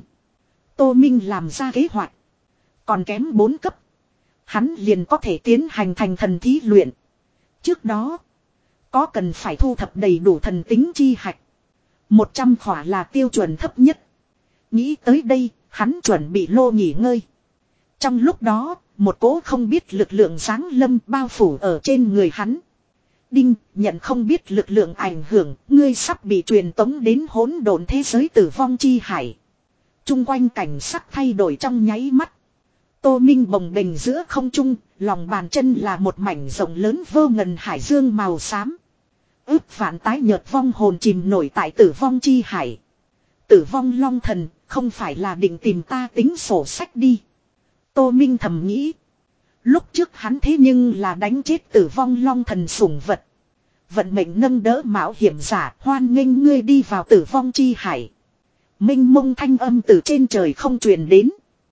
Tô Minh làm ra kế hoạch. Còn kém bốn cấp, hắn liền có thể tiến hành thành thần thí luyện. Trước đó, có cần phải thu thập đầy đủ thần tính chi hạch. một trăm khỏa là tiêu chuẩn thấp nhất. Nghĩ tới đây, hắn chuẩn bị lô nghỉ ngơi. Trong lúc đó, một cỗ không biết lực lượng giáng lâm bao phủ ở trên người hắn. Đinh, nhận không biết lực lượng ảnh hưởng, ngươi sắp bị truyền tống đến hỗn độn thế giới tử vong chi hải. Trung quanh cảnh sắc thay đổi trong nháy mắt. Tô Minh bồng bềnh giữa không trung, lòng bàn chân là một mảnh rộng lớn vô ngần hải dương màu xám. Ước vạn tái nhợt vong hồn chìm nổi tại tử vong chi hải. Tử vong long thần, không phải là định tìm ta tính sổ sách đi. Tô Minh thầm nghĩ. Lúc trước hắn thế nhưng là đánh chết tử vong long thần sủng vật. Vận mệnh nâng đỡ mạo hiểm giả, hoan nghênh ngươi đi vào tử vong chi hải. Minh mông thanh âm từ trên trời không truyền đến.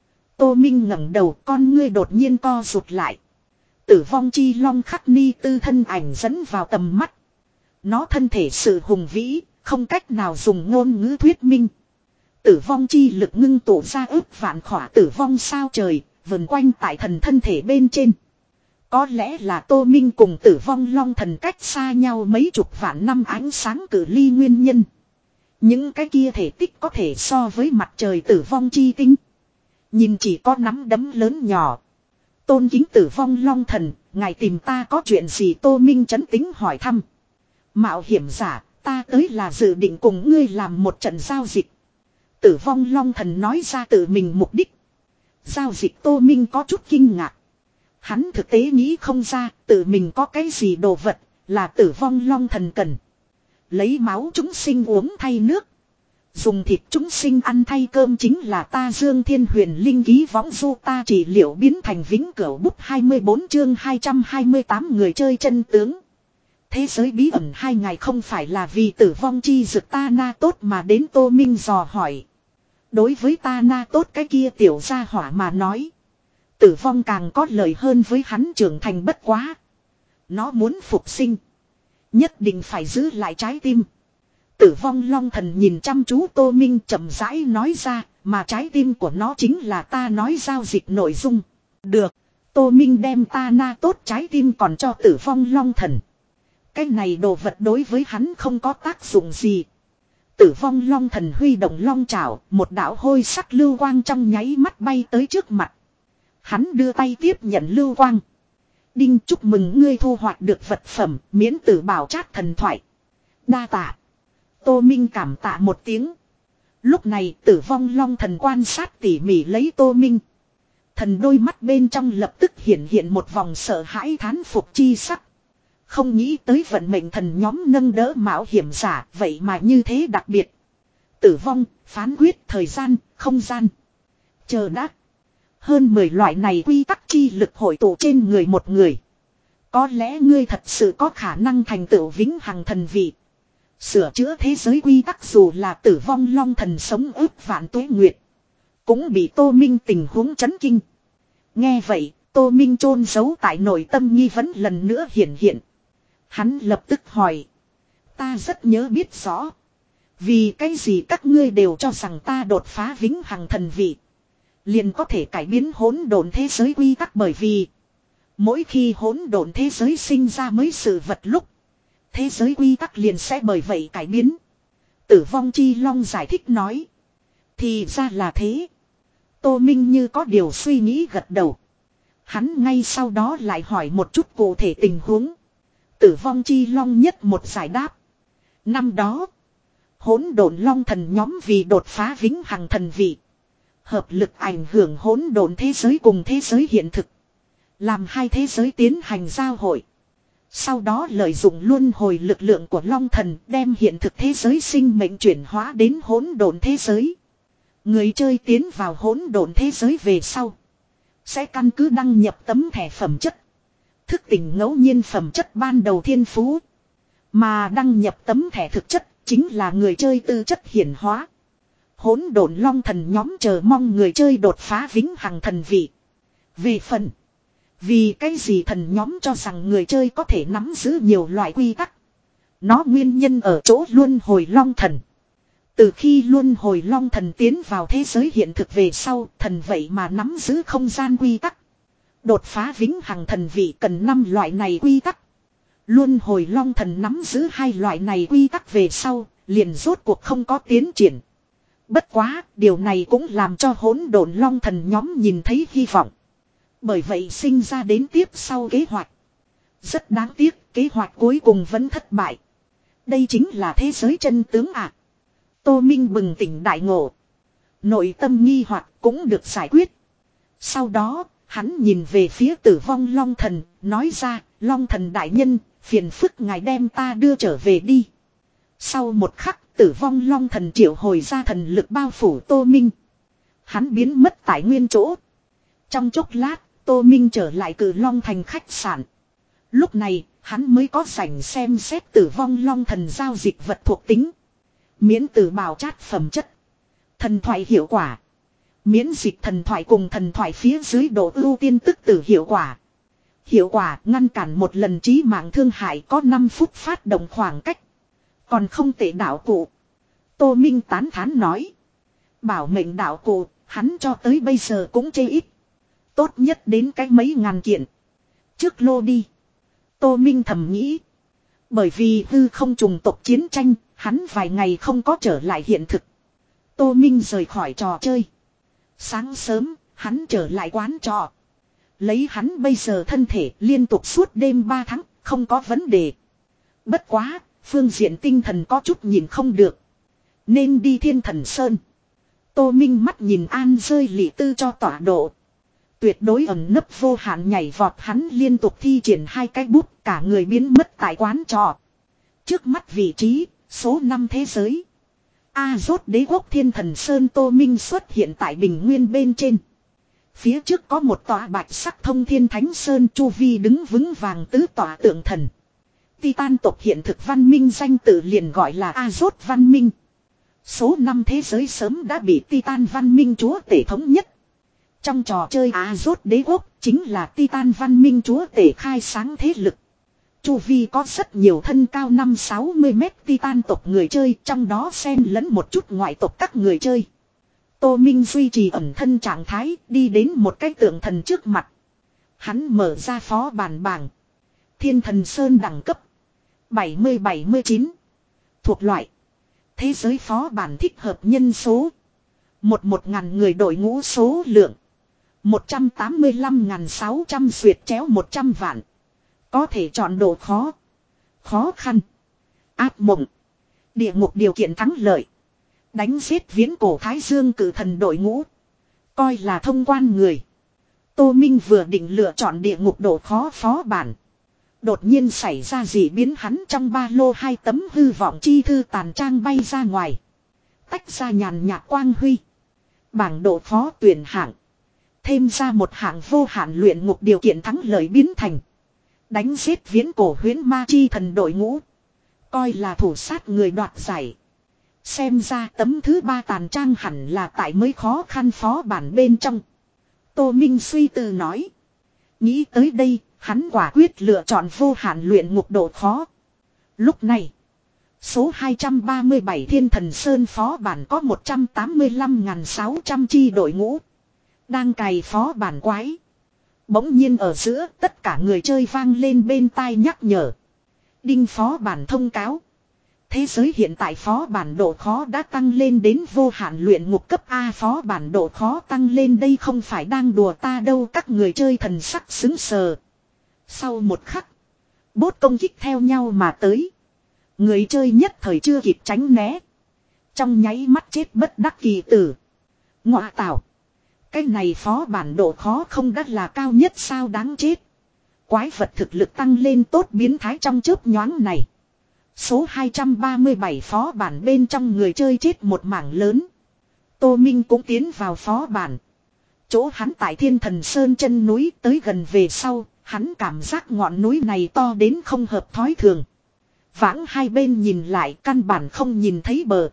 Tô Minh ngẩng đầu, con ngươi đột nhiên co rụt lại. Tử vong chi long khắc ni tư thân ảnh dẫn vào tầm mắt. Nó thân thể sự hùng vĩ, không cách nào dùng ngôn ngữ thuyết minh. Tử vong chi lực ngưng tụ ra ước vạn khỏa tử vong sao trời, vần quanh tại thần thân thể bên trên. Có lẽ là Tô Minh cùng tử vong long thần cách xa nhau mấy chục vạn năm ánh sáng cự ly nguyên nhân. Những cái kia thể tích có thể so với mặt trời tử vong chi tinh. Nhìn chỉ có nắm đấm lớn nhỏ. Tôn kính tử vong long thần, ngài tìm ta có chuyện gì? Tô Minh trấn tĩnh hỏi thăm. Mạo hiểm giả, ta tới là dự định cùng ngươi làm một trận giao dịch. Tử vong long thần nói ra tự mình mục đích. Giao dịch? Tô Minh có chút kinh ngạc. Hắn thực tế nghĩ không ra tự mình có cái gì đồ vật là tử vong long thần cần. Lấy máu chúng sinh uống thay nước. Dùng thịt chúng sinh ăn thay cơm chính là ta Dương Thiên Huyền Linh ký võng du ta trị liệu biến thành vĩnh cửu bút hai mươi bốn chương hai trăm hai mươi tám người chơi chân tướng. Thế giới bí ẩn hai ngày không phải là vì tử vong chi dực ta na tốt mà đến. Tô Minh dò hỏi. Đối với ta na tốt cái kia tiểu gia hỏa mà nói. Tử vong càng có lợi hơn với hắn trưởng thành bất quá. Nó muốn phục sinh. Nhất định phải giữ lại trái tim. Tử vong long thần nhìn chăm chú Tô Minh chậm rãi nói ra. Mà trái tim của nó chính là ta nói giao dịch nội dung. Được. Tô Minh đem ta na tốt trái tim còn cho tử vong long thần. Cái này đồ vật đối với hắn không có tác dụng gì. Tử vong long thần huy động long chảo. Một đạo hôi sắc lưu quang trong nháy mắt bay tới trước mặt. Hắn đưa tay tiếp nhận lưu quang. Đinh, chúc mừng ngươi thu hoạch được vật phẩm miễn tử bảo trát thần thoại. Đa tạ. Tô Minh cảm tạ một tiếng. Lúc này tử vong long thần quan sát tỉ mỉ lấy Tô Minh. Thần đôi mắt bên trong lập tức hiện hiện một vòng sợ hãi thán phục chi sắc. Không nghĩ tới vận mệnh thần nhóm nâng đỡ mạo hiểm giả vậy mà như thế đặc biệt. Tử vong, phán quyết, thời gian, không gian. Chờ đã. Hơn mười loại này quy tắc chi lực hội tụ trên người một người. Có lẽ ngươi thật sự có khả năng thành tựu vĩnh hằng thần vị. Sửa chữa thế giới quy tắc dù là tử vong long thần sống ước vạn tuế nguyệt. Cũng bị Tô Minh tình huống chấn kinh. Nghe vậy, Tô Minh chôn giấu tại nội tâm nghi vấn lần nữa hiện hiện. Hắn lập tức hỏi. Ta rất nhớ biết rõ. Vì cái gì các ngươi đều cho rằng ta đột phá vĩnh hằng thần vị. Liền có thể cải biến hỗn độn thế giới quy tắc bởi vì. Mỗi khi hỗn độn thế giới sinh ra mới sự vật lúc. Thế giới quy tắc liền sẽ bởi vậy cải biến. Tử vong chi long giải thích nói. Thì ra là thế. Tô Minh như có điều suy nghĩ gật đầu. Hắn ngay sau đó lại hỏi một chút cụ thể tình huống. Tử vong chi long nhất một giải đáp. Năm đó. Hỗn độn long thần nhóm vì đột phá vĩnh hằng thần vị. Hợp lực ảnh hưởng hỗn độn thế giới cùng thế giới hiện thực. Làm hai thế giới tiến hành giao hội. Sau đó lợi dụng luân hồi lực lượng của long thần đem hiện thực thế giới sinh mệnh chuyển hóa đến hỗn độn thế giới. Người chơi tiến vào hỗn độn thế giới về sau. Sẽ căn cứ đăng nhập tấm thẻ phẩm chất. Thức tỉnh ngẫu nhiên phẩm chất ban đầu thiên phú. Mà đăng nhập tấm thẻ thực chất chính là người chơi tư chất hiển hóa. Hỗn độn long thần nhóm chờ mong người chơi đột phá vĩnh hằng thần vị. Về phần. Vì cái gì thần nhóm cho rằng người chơi có thể nắm giữ nhiều loại quy tắc. Nó nguyên nhân ở chỗ luân hồi long thần. Từ khi luân hồi long thần tiến vào thế giới hiện thực về sau, thần vậy mà nắm giữ không gian quy tắc. Đột phá vĩnh hằng thần vị cần năm loại này quy tắc. Luân hồi long thần nắm giữ hai loại này quy tắc về sau, liền rốt cuộc không có tiến triển. Bất quá, điều này cũng làm cho hỗn độn long thần nhóm nhìn thấy hy vọng. Bởi vậy sinh ra đến tiếp sau kế hoạch. Rất đáng tiếc, kế hoạch cuối cùng vẫn thất bại. Đây chính là thế giới chân tướng ạ. À. Tô Minh bừng tỉnh đại ngộ. Nội tâm nghi hoặc cũng được giải quyết. Sau đó, hắn nhìn về phía tử vong long thần, nói ra, long thần đại nhân, phiền phức ngài đem ta đưa trở về đi. Sau một khắc, tử vong long thần triệu hồi ra thần lực bao phủ Tô Minh. Hắn biến mất tại nguyên chỗ. Trong chốc lát, Tô Minh trở lại Cử Long Thành khách sạn. Lúc này, hắn mới có rảnh xem xét tử vong long thần giao dịch vật thuộc tính. Miễn tử bào chát phẩm chất. Thần thoại hiệu quả. Miễn dịch thần thoại cùng thần thoại phía dưới độ ưu tiên tức tử hiệu quả. Hiệu quả ngăn cản một lần chí mạng thương hại có năm phút phát động khoảng cách. Còn không tệ đạo cụ. Tô Minh tán thán nói. Bảo mệnh đạo cụ, hắn cho tới bây giờ cũng chê ít. Tốt nhất đến cái mấy ngàn kiện. Trước lô đi. Tô Minh thầm nghĩ. Bởi vì hư không trùng tộc chiến tranh, hắn vài ngày không có trở lại hiện thực. Tô Minh rời khỏi trò chơi. Sáng sớm, hắn trở lại quán trọ. Lấy hắn bây giờ thân thể liên tục suốt đêm ba tháng, không có vấn đề. Bất quá, phương diện tinh thần có chút nhìn không được. Nên đi Thiên Thần Sơn. Tô Minh mắt nhìn An rơi lị tư cho tọa độ. Tuyệt đối ẩn nấp vô hạn nhảy vọt hắn liên tục thi triển hai cái bút cả người biến mất tại quán trọ. Trước mắt vị trí, số năm thế giới. A rốt đế quốc Thiên Thần Sơn Tô Minh xuất hiện tại bình nguyên bên trên. Phía trước có một tòa bạch sắc thông thiên thánh sơn chu vi đứng vững vàng tứ tòa tượng thần. Titan tộc hiện thực văn minh danh tự liền gọi là A rốt văn minh. Số năm thế giới sớm đã bị Titan văn minh chúa tể thống nhất. Trong trò chơi A rốt đế quốc chính là Titan văn minh chúa tể khai sáng thế lực. Chu vi có rất nhiều thân cao năm sáu mươi mét Titan tộc người chơi, trong đó xen lẫn một chút ngoại tộc các người chơi. Tô Minh duy trì ẩn thân trạng thái, đi đến một cái tượng thần trước mặt. Hắn mở ra phó bản bảng. Thiên Thần Sơn đẳng cấp bảy mươi bảy mươi chín. Thuộc loại thế giới phó bản thích hợp nhân số một một ngàn người đội ngũ số lượng một trăm tám mươi lăm nghìn sáu trăm xuyệt chéo một trăm vạn. Có thể chọn độ khó, khó khăn, ác mộng, địa ngục điều kiện thắng lợi. Đánh giết viễn cổ Thái Dương cử thần đội ngũ. Coi là thông quan người. Tô Minh vừa định lựa chọn địa ngục độ khó phó bản. Đột nhiên xảy ra dị biến hắn trong ba lô hai tấm hư vọng chi thư tàn trang bay ra ngoài. Tách ra nhàn nhạt quang huy. Bảng độ khó tuyển hạng. Thêm ra một hạng vô hạn luyện ngục điều kiện thắng lợi biến thành. Đánh giết viễn cổ huyễn ma chi thần đội ngũ. Coi là thủ sát người đoạt giải. Xem ra tấm thứ ba tàn trang hẳn là tại mới khó khăn phó bản bên trong. Tô Minh suy tư nói. Nghĩ tới đây, hắn quả quyết lựa chọn vô hạn luyện ngục độ khó. Lúc này, số hai trăm ba mươi bảy Thiên Thần Sơn phó bản có một trăm tám mươi lăm nghìn sáu trăm chi đội ngũ. Đang cày phó bản quái. Bỗng nhiên ở giữa tất cả người chơi vang lên bên tai nhắc nhở. Đinh phó bản thông cáo. Thế giới hiện tại phó bản độ khó đã tăng lên đến vô hạn luyện ngục cấp A, phó bản độ khó tăng lên đây không phải đang đùa ta đâu, các người chơi thần sắc xứng sờ. Sau một khắc, bốt công kích theo nhau mà tới. Người chơi nhất thời chưa kịp tránh né. Trong nháy mắt chết bất đắc kỳ tử. Ngọa tảo. Cái này phó bản độ khó không đắt là cao nhất sao, đáng chết. Quái vật thực lực tăng lên tốt biến thái trong chớp nhoáng này. Số hai trăm ba mươi bảy phó bản bên trong người chơi chết một mảng lớn. Tô Minh cũng tiến vào phó bản. Chỗ hắn tại Thiên Thần Sơn chân núi, tới gần về sau, hắn cảm giác ngọn núi này to đến không hợp thói thường. Vãng hai bên nhìn lại căn bản không nhìn thấy bờ.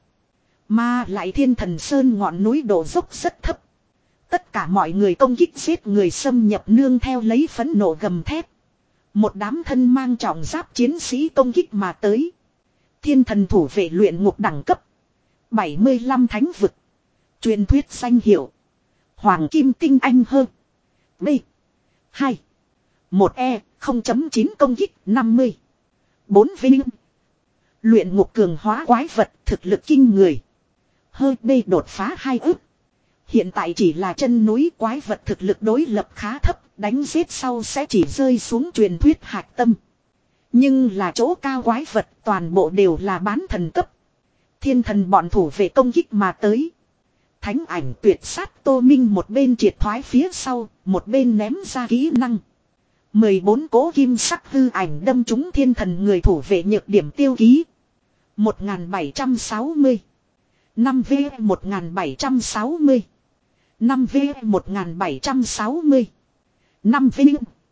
Mà lại Thiên Thần Sơn ngọn núi độ dốc rất thấp. Tất cả mọi người công kích giết người xâm nhập nương theo lấy phẫn nộ gầm thét. Một đám thân mang trọng giáp chiến sĩ công kích mà tới. Thiên thần thủ vệ luyện ngục đẳng cấp bảy mươi lăm thánh vực. Truyền thuyết danh hiệu Hoàng Kim Tinh Anh hơn B hai một E không chấm chín công kích năm mươi bốn Vinh. Luyện ngục cường hóa quái vật thực lực kinh người. Hơi B đột phá hai ức. Hiện tại chỉ là chân núi, quái vật thực lực đối lập khá thấp, đánh giết sau sẽ chỉ rơi xuống truyền thuyết hạch tâm. Nhưng là chỗ cao quái vật toàn bộ đều là bán thần cấp. Thiên thần bọn thủ vệ công kích mà tới. Thánh ảnh tuyệt sát Tô Minh một bên triệt thoái phía sau, một bên ném ra kỹ năng. mười bốn cố kim sắc hư ảnh đâm trúng thiên thần người thủ vệ nhược điểm tiêu ký. một nghìn bảy trăm sáu mươi. năm V một nghìn bảy trăm sáu mươi. năm V một nghìn bảy trăm sáu mươi. Năm vinh.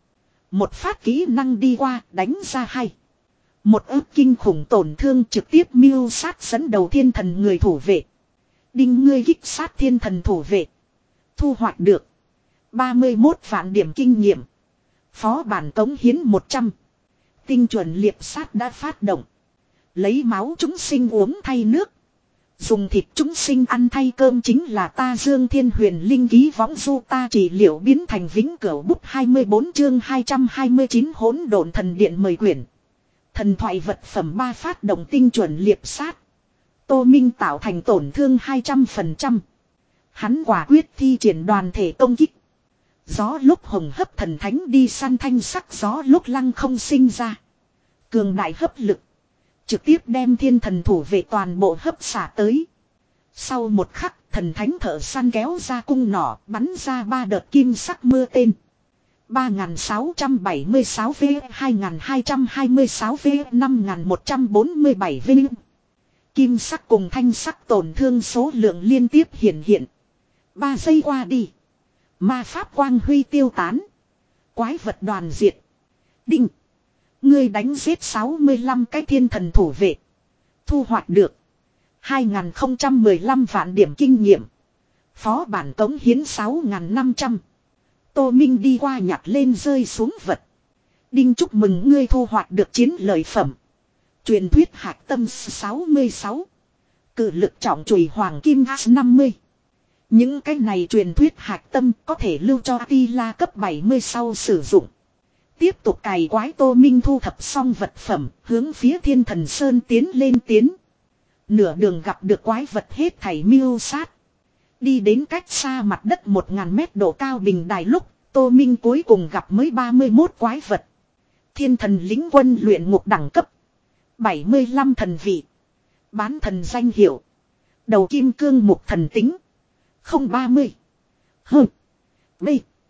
Một phát kỹ năng đi qua đánh ra hai. Một ức kinh khủng tổn thương trực tiếp mưu sát dẫn đầu thiên thần người thủ vệ. Đinh ngươi kích sát thiên thần thủ vệ. Thu hoạch được ba mươi mốt vạn điểm kinh nghiệm. Phó bản cống hiến một trăm. Tinh chuẩn liệp sát đã phát động. Lấy máu chúng sinh uống thay nước. Dùng thịt chúng sinh ăn thay cơm chính là ta Dương Thiên Huyền Linh ký võng du ta trị liệu biến thành vĩnh cửu bút hai mươi bốn chương hai trăm hai mươi chín hỗn độn thần điện mời quyển. Thần thoại vật phẩm ba phát động tinh chuẩn liệp sát. Tô Minh tạo thành tổn thương hai trăm phần trăm. Hắn quả quyết thi triển đoàn thể công kích. Gió lúc hồng hấp thần thánh đi săn thanh sắc gió lúc lăng không sinh ra. Cường đại hấp lực. Trực tiếp đem thiên thần thủ về toàn bộ hấp xả tới. Sau một khắc thần thánh thợ săn kéo ra cung nỏ bắn ra ba đợt kim sắc mưa tên. ba nghìn sáu trăm bảy mươi sáu V hai nghìn hai trăm hai mươi sáu V năm nghìn một trăm bốn mươi bảy V. Kim sắc cùng thanh sắc tổn thương số lượng liên tiếp hiện hiện. ba giây qua đi. Ma pháp quang huy tiêu tán. Quái vật đoàn diệt. Đinh. Ngươi đánh giết sáu mươi lăm cái thiên thần thủ vệ. Thu hoạch được hai nghìn không trăm mười lăm vạn điểm kinh nghiệm. Phó bản cống hiến sáu nghìn năm trăm. Tô Minh đi qua nhặt lên rơi xuống vật. Đinh chúc mừng ngươi thu hoạch được chiến lợi phẩm. Truyền thuyết hạc tâm sáu mươi sáu. Cự lực trọng chùy hoàng kim năm mươi. Những cái này truyền thuyết hạc tâm có thể lưu cho Atila cấp bảy mươi sau sử dụng. Tiếp tục cày quái Tô Minh thu thập xong vật phẩm, hướng phía thiên thần sơn tiến lên tiến. Nửa đường gặp được quái vật hết thảy mưu sát. Đi đến cách xa mặt đất một nghìn mét độ cao bình đài lúc, Tô Minh cuối cùng gặp mới ba mươi mốt quái vật. Thiên thần lính quân luyện ngục đẳng cấp. bảy mươi lăm thần vị. Bán thần danh hiệu. Đầu kim cương mục thần tính. Không ba mươi. Hơ. B.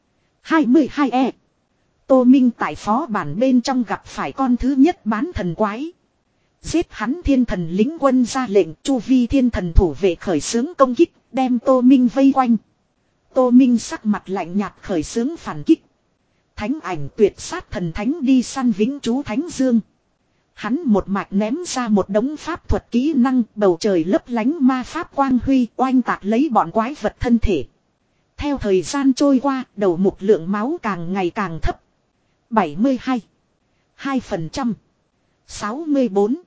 hai mươi hai E. Tô Minh tại phó bản bên trong gặp phải con thứ nhất bán thần quái. Giết hắn thiên thần lính quân ra lệnh chu vi thiên thần thủ vệ khởi xướng công kích, đem Tô Minh vây quanh. Tô Minh sắc mặt lạnh nhạt khởi xướng phản kích. Thánh ảnh tuyệt sát thần thánh đi săn vĩnh chú Thánh Dương. Hắn một mạch ném ra một đống pháp thuật kỹ năng bầu trời lấp lánh ma pháp quang huy oanh tạc lấy bọn quái vật thân thể. Theo thời gian trôi qua, đầu mục lượng máu càng ngày càng thấp. bảy mươi hai. hai phần trăm. sáu mươi bốn.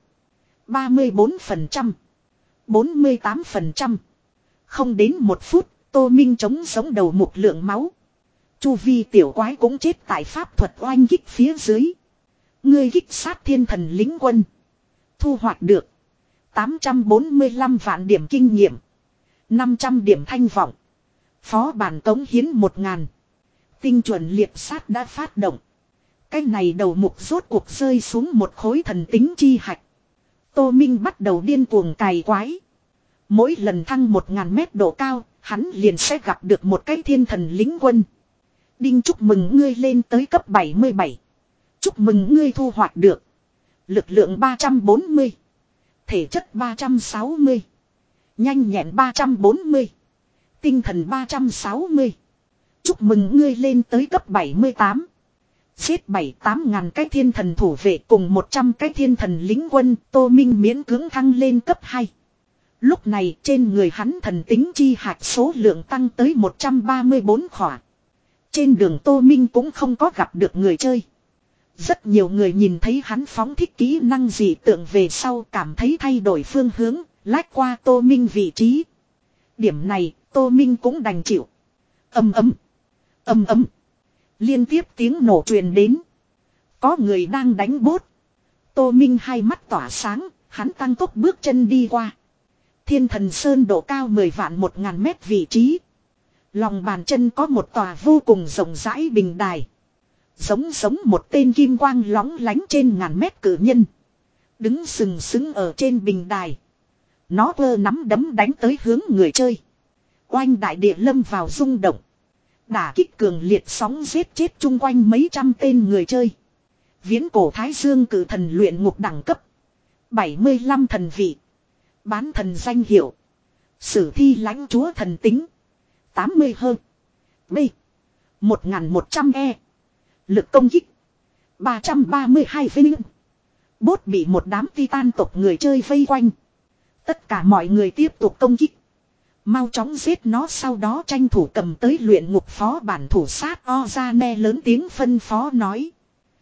ba mươi bốn phần trăm. bốn mươi tám phần trăm. Không đến một phút, Tô Minh chống sống đầu mục lượng máu. Chu vi tiểu quái cũng chết tại pháp thuật oanh kích phía dưới. Ngươi kích sát thiên thần lính quân. Thu hoạch được tám trăm bốn mươi lăm vạn điểm kinh nghiệm. năm trăm điểm thanh vọng. Phó bản cống hiến một ngàn. Tinh chuẩn liệp sát đã phát động. Cái này đầu mục rốt cuộc rơi xuống một khối thần tính chi hạch. Tô Minh bắt đầu điên cuồng cày quái. Mỗi lần thăng một ngàn mét độ cao, hắn liền sẽ gặp được một cái thiên thần lính quân. Đinh chúc mừng ngươi lên tới cấp bảy mươi bảy. Chúc mừng ngươi thu hoạch được lực lượng ba trăm bốn mươi. Thể chất ba trăm sáu mươi. Nhanh nhẹn ba trăm bốn mươi. Tinh thần ba trăm sáu mươi. Chúc mừng ngươi lên tới cấp bảy mươi tám. Giết bảy tám ngàn cái thiên thần thủ vệ cùng một trăm cái thiên thần lính quân, Tô Minh miễn cưỡng thăng lên cấp hai. Lúc này trên người hắn thần tính chi hạt số lượng tăng tới một trăm ba mươi bốn khỏa. Trên đường Tô Minh cũng không có gặp được người chơi. Rất nhiều người nhìn thấy hắn phóng thích kỹ năng dị tượng về sau cảm thấy thay đổi phương hướng, lách qua Tô Minh vị trí. Điểm này, Tô Minh cũng đành chịu. Âm ấm. Âm ấm. Liên tiếp tiếng nổ truyền đến. Có người đang đánh bốt. Tô Minh hai mắt tỏa sáng, hắn tăng tốc bước chân đi qua. Thiên thần sơn độ cao mười vạn một ngàn mét vị trí. Lòng bàn chân có một tòa vô cùng rộng rãi bình đài. Giống giống một tên kim quang lóng lánh trên ngàn mét cử nhân. Đứng sừng sững ở trên bình đài. Nó vơ nắm đấm đánh tới hướng người chơi. Oanh đại địa lâm vào rung động. Đả kích cường liệt sóng giết chết chung quanh mấy trăm tên người chơi. Viễn cổ Thái Dương cử thần luyện ngục đẳng cấp. bảy mươi lăm thần vị. Bán thần danh hiệu. Sử thi lãnh chúa thần tính. tám mươi hơn. B. một nghìn một trăm E. Lực công kích. ba trăm ba mươi hai vinh. Bốt bị một đám titan tộc người chơi vây quanh. Tất cả mọi người tiếp tục công kích. Mau chóng giết nó, sau đó tranh thủ cầm tới luyện ngục phó bản thủ sát. Ozane lớn tiếng phân phó nói.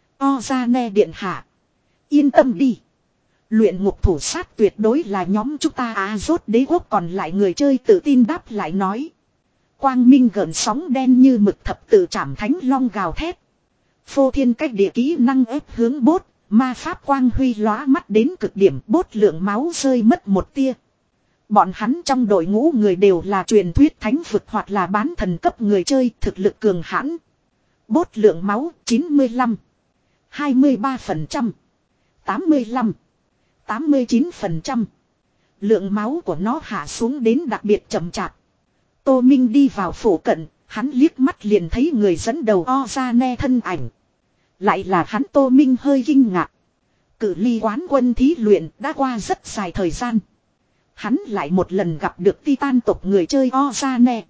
Ozane điện hạ. Yên tâm đi. Luyện ngục thủ sát tuyệt đối là nhóm chúng ta. À, rốt đế quốc còn lại người chơi tự tin đáp lại nói. Quang minh gợn sóng đen như mực thập tự trảm thánh long gào thét. Phô thiên cách địa kỹ năng ép hướng bốt. Ma pháp quang huy lóa mắt đến cực điểm, bốt lượng máu rơi mất một tia. Bọn hắn trong đội ngũ người đều là truyền thuyết thánh vực hoặc là bán thần cấp người chơi, thực lực cường hãn. Bốt lượng máu chín mươi lăm, hai mươi ba phần trăm, tám mươi lăm, tám mươi chín phần trăm. Lượng máu của nó hạ xuống đến đặc biệt chậm chạp. Tô Minh đi vào phủ cận, hắn liếc mắt liền thấy người dẫn đầu Ozane thân ảnh. Lại là hắn. Tô Minh hơi kinh ngạc. Cự ly quán quân thí luyện đã qua rất dài thời gian. Hắn lại một lần gặp được Titan tộc người chơi Ozane.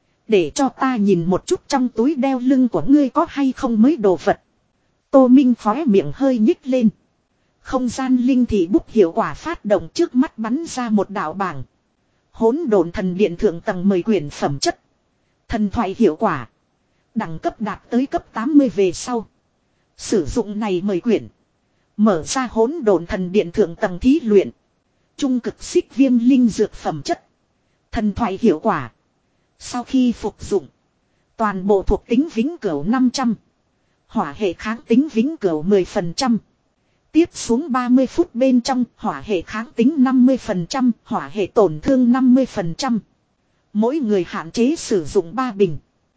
Để cho ta nhìn một chút trong túi đeo lưng của ngươi có hay không mới đồ vật. Tô Minh khóe miệng hơi nhích lên. Không gian linh thị bút hiệu quả phát động, trước mắt bắn ra một đạo bảng. Hỗn độn thần điện thượng tầng mười quyển phẩm chất. Thần thoại hiệu quả. Đẳng cấp đạt tới cấp tám mươi về sau. Sử dụng này mười quyển. Mở ra hỗn độn thần điện thượng tầng thí luyện. Trung cực xích viêm linh dược phẩm chất. Thần thoại hiệu quả. Sau khi phục dụng. Toàn bộ thuộc tính vĩnh cửu năm trăm. Hỏa hệ kháng tính vĩnh cửu mười phần trăm. Tiếp xuống ba mươi phút bên trong, hỏa hệ kháng tính năm mươi phần trăm, hỏa hệ tổn thương năm mươi phần trăm. Mỗi người hạn chế sử dụng ba bình.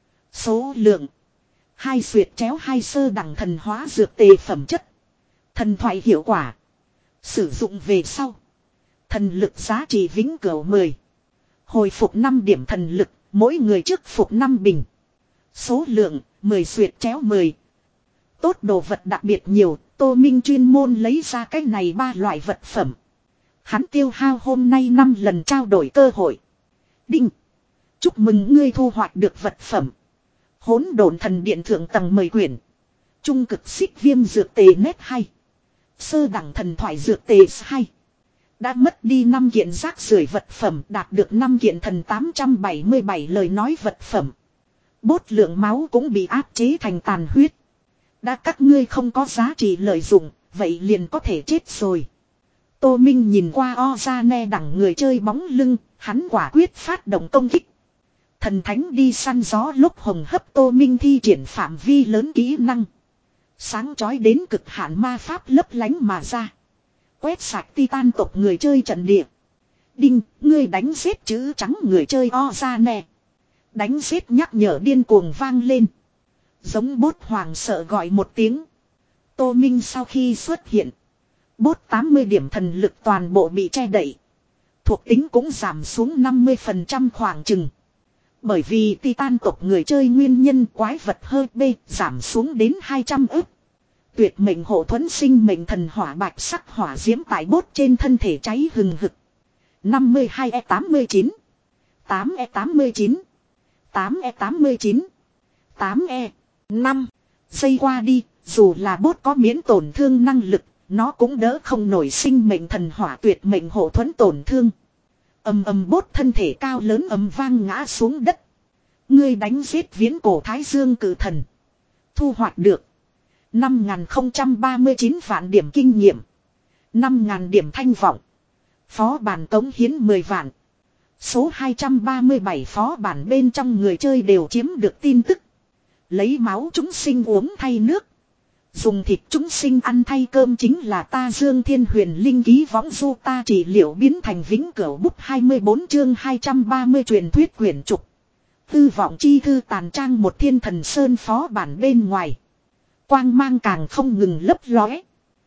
Số lượng. Hai xuyệt chéo hai sơ đẳng thần hóa dược tề phẩm chất. Thần thoại hiệu quả. Sử dụng về sau. Thần lực giá trị vĩnh cửu mười. Hồi phục năm điểm thần lực, mỗi người trước phục năm bình. Số lượng, mười xuyệt chéo mười. Tốt đồ vật đặc biệt nhiều, Tô Minh chuyên môn lấy ra cái này ba loại vật phẩm. Hắn tiêu hao hôm nay năm lần trao đổi cơ hội. Đinh. Chúc mừng ngươi thu hoạch được vật phẩm. Hỗn độn thần điện thượng tầng mười quyển. Trung cực xích viêm dược tề nét hay. Sơ đẳng thần thoại dược tề hai. Đã mất đi năm kiện rác rưởi vật phẩm, đạt được năm kiện thần tám trăm bảy mươi bảy lời nói vật phẩm. Bốt lượng máu cũng bị áp chế thành tàn huyết. Đã các ngươi không có giá trị lợi dụng, vậy liền có thể chết rồi. Tô Minh nhìn qua Ozane đẳng người chơi bóng lưng, hắn quả quyết phát động công kích. Thần thánh đi săn gió lúc hồng hấp. Tô Minh thi triển phạm vi lớn kỹ năng. Sáng chói đến cực hạn ma pháp lấp lánh mà ra. Quét sạch Titan tộc người chơi trận địa. Đinh, ngươi đánh giết chữ trắng người chơi Ozane. Đánh giết nhắc nhở điên cuồng vang lên. Giống bốt hoàng sợ gọi một tiếng. Tô Minh sau khi xuất hiện. Bốt tám mươi điểm thần lực toàn bộ bị che đậy. Thuộc tính cũng giảm xuống năm mươi phần trăm khoảng chừng. Bởi vì Titan tộc người chơi nguyên nhân quái vật hơi B giảm xuống đến hai trăm ức. Tuyệt mệnh hộ thuẫn sinh mệnh thần hỏa bạch sắc hỏa diễm tại bốt trên thân thể cháy hừng hực. năm mươi hai E tám mươi chín. tám E tám mươi chín. tám E tám mươi chín. tám E. năm. Giây qua đi, dù là bốt có miễn tổn thương năng lực, nó cũng đỡ không nổi sinh mệnh thần hỏa tuyệt mệnh hộ thuẫn tổn thương. Ầm ầm bốt thân thể cao lớn ầm vang ngã xuống đất. Ngươi đánh giết viễn cổ Thái Dương cử thần. Thu hoạch được năm nghìn không trăm ba mươi chín vạn điểm kinh nghiệm. năm nghìn điểm thanh vọng. Phó bản cống hiến mười vạn. Số hai trăm ba mươi bảy phó bản bên trong người chơi đều chiếm được tin tức. Lấy máu chúng sinh uống thay nước. Dùng thịt chúng sinh ăn thay cơm chính là ta Dương Thiên Huyền Linh ký võng du ta trị liệu biến thành vĩnh cửu bút hai mươi bốn chương hai trăm ba mươi truyền thuyết quyển trục. Tư vọng chi thư tàn trang một thiên thần sơn phó bản bên ngoài. Quang mang càng không ngừng lấp lóe.